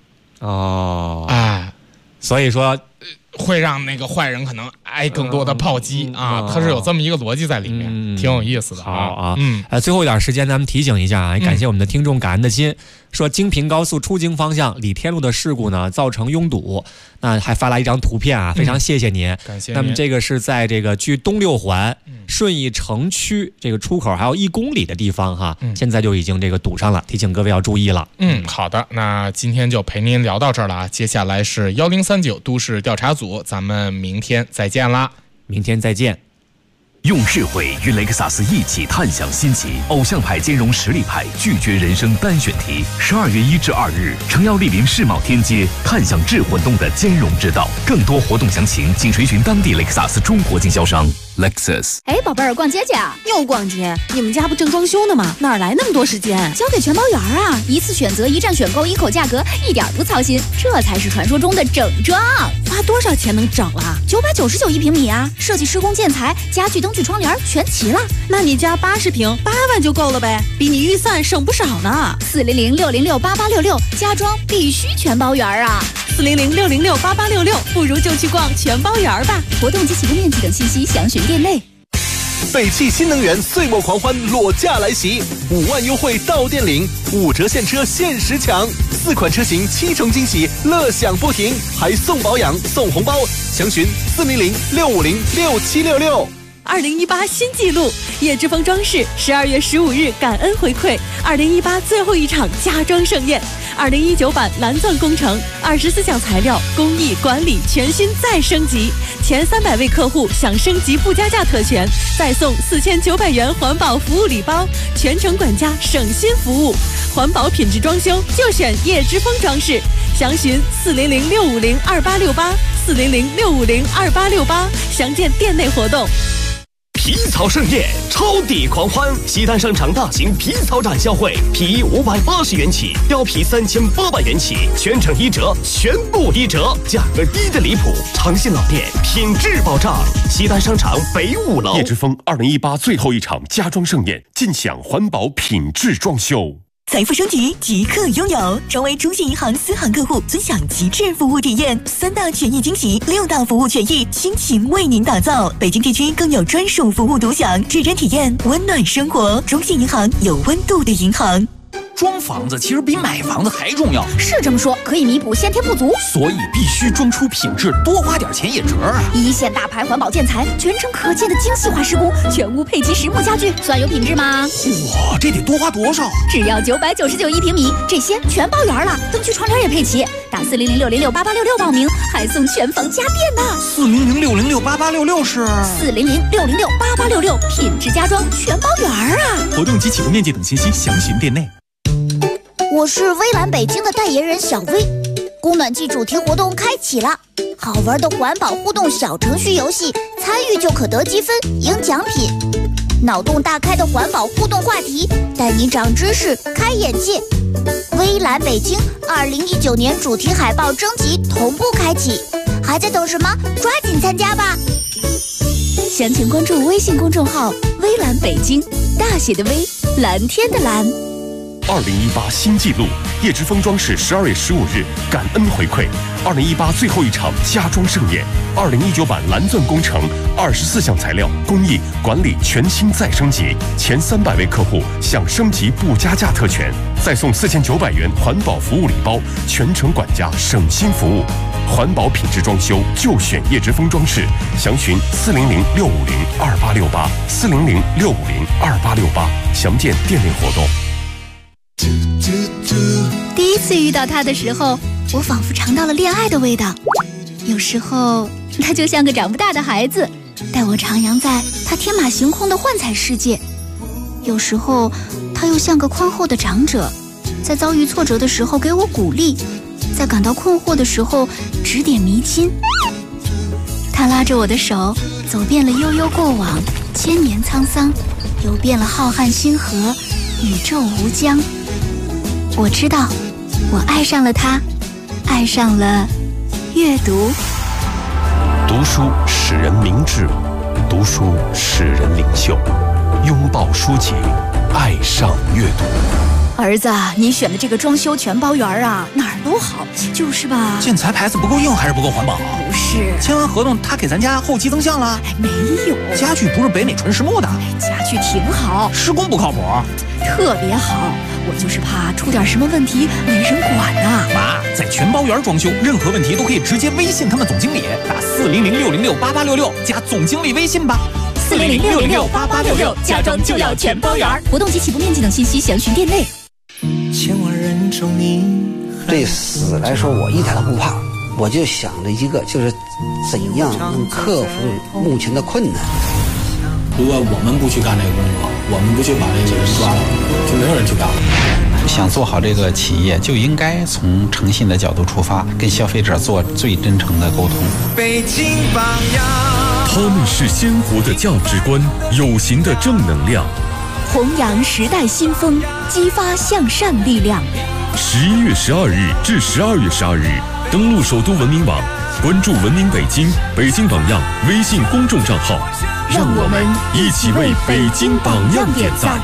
所以说会让那个坏人可能挨更多的炮击啊，它是有这么一个逻辑在里面，挺有意思的。 好啊，最后一点时间咱们提醒一下啊，也感谢我们的听众感恩的心，说京平高速出京方向李天路的事故呢造成拥堵，那还发来一张图片啊，非常谢谢您， 感谢您。 那么这个是在这个距东六环顺义城区这个出口还有1公里的地方哈，现在就已经这个堵上了，提醒各位要注意了。 好的，那今天就陪您聊到这儿了啊，接下来是1039都市调查组，咱们明天再见啦， 明天再见。 用智慧与雷克萨斯一起探享新奇，偶像派兼容实力派，拒绝人生单选题。12月1至2日，诚邀莅临世贸天阶，探享智混动的兼容之道。更多活动详情，请垂询当地雷克萨斯中国经销商 Lexus。 哎，宝贝儿，逛街去啊？又逛街？你们家不正装修呢吗？哪来那么多时间？交给全包园啊！一次选择，一站选购，一口价格，一点不操心，这才是传说中的整装。花多少钱能整了？999一平米啊！设计、施工、建材、家具、灯具、窗帘全齐了。 那你家80平8万就够了呗，比你预算省不少呢。 400-606-8866，家装必须全包园啊 ！400-606-8866，不如就去逛全包园吧。 活动及启动面积等信息详询店内。 北汽新能源岁末狂欢裸驾来袭，5万优惠到店领，5折现车限时抢，4款车型7重惊喜，乐享不停，还送保养送红包，详询400-650-6766。 2018新纪录，叶之峰装饰12月15日感恩回馈2018最后一场家装盛宴，2019版蓝钻工程24项材料工艺管理全新再升级，前300位客户享升级不加价特权，再送4900元环保服务礼包，全程管家省心服务，环保品质装修就选叶之峰装饰，详询400-650-2868，400-650-2868，详见店内活动。 皮草盛宴，超抵狂欢！西单商场大型皮草展销会，皮衣580元起，貂皮3800元起，全程1折，全部1折，价格低得离谱，诚信老店，品质保障。西单商场北5楼。 叶之峰2018最后一场家装盛宴，尽享环保品质装修。 财富升级即刻拥有，成为中信银行私行客户，尊享极致服务体验，3大权益惊喜，6大服务权益，倾情为您打造。北京地区更有专属服务独享，指针体验温暖生活。中信银行有温度的银行。 装房子其实比买房子还重要， 是这么说，可以弥补先天不足， 所以必须装出品质，多花点钱也值啊！ 一线大牌环保建材，全程可见的精细化施工，全屋配齐实木家具，算有品质吗？ 哇，这得多花多少？ 只要9991平米，这些全包圆了，灯具窗帘也配齐。打400-606-8866报名，还送全房家电呢。 400-606-8866是 400-606-8866，品质家装全包圆啊！ 活动及启动面积等信息详询店内。 我是微蓝北京的代言人小薇，供暖季主题活动开启了，好玩的环保互动小程序游戏，参与就可得积分赢奖品，脑洞大开的环保互动话题，带你长知识开眼界。微蓝北京2019年主题海报征集同步开启，还在等什么？抓紧参加吧！ 详情关注微信公众号微蓝北京，大写的微，蓝天的蓝。 2018新纪录，叶之峰装饰12月15日感恩回馈2018最后一场家装盛宴，2019版蓝钻工程24项材料工艺管理全新再升级，前300位客户享升级不加价特权，再送4900元环保服务礼包，全程管家省心服务，环保品质装修就选叶之峰装饰，详询400-650-2868，400-650-2868，详见店内活动。 第一次遇到他的时候，我仿佛尝到了恋爱的味道。有时候他就像个长不大的孩子，带我徜徉在他天马行空的幻彩世界；有时候他又像个宽厚的长者，在遭遇挫折的时候给我鼓励，在感到困惑的时候指点迷津。他拉着我的手，走遍了悠悠过往，千年沧桑，游遍了浩瀚星河，宇宙无疆。我知道，我爱上了他，爱上了阅读。 读书使人明智，读书使人领袖。拥抱书籍，爱上阅读。 儿子，你选的这个装修全包圆啊，哪儿都好，就是吧？ 建材牌子不够硬还是不够环保？ 不是， 签完合同他给咱家后期增项了？ 没有， 家具不是北美纯实木的。 家具挺好， 施工不靠谱， 特别好。我就是怕出点什么问题没人管呐。 妈，在全包圆装修，任何问题都可以直接微信他们总经理，打400-606-8866加总经理微信吧。 400-606-8866，家装就要全包圆。活动及起步面积等信息详询店内。 千万人中你对死来说，我一点都不怕，我就想着一个，就是怎样能克服目前的困难。 如果我们不去干这个工作，我们不去把这个人抓了，就没有人去干了。 想做好这个企业，就应该从诚信的角度出发，跟消费者做最真诚的沟通。 北京榜样， 他们是鲜活的价值观，有形的正能量， 弘扬时代新风，激发向善力量。 11月12日至12月12日，登录首都文明网，关注文明北京、北京榜样微信公众账号， 让我们一起为北京榜样点赞。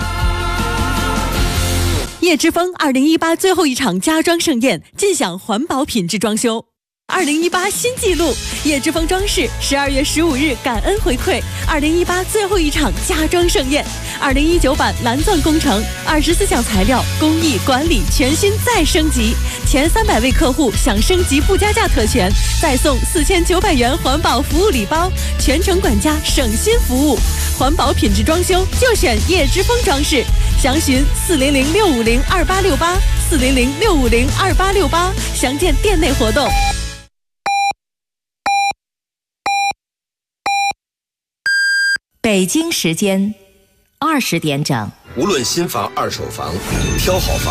叶之峰2018最后一场家装盛宴，尽享环保品质装修。 2018新纪录，叶之峰装饰12月15日感恩回馈2018最后一场家装盛宴，2019版蓝钻工程24项材料工艺管理全新再升级，前300位客户享升级不加价特权，再送4900元环保服务礼包，全程管家省心服务，环保品质装修就选叶之峰装饰，详询400-650-2868，400-650-2868，详见店内活动。 北京时间20点整。 无论新房二手房，挑好房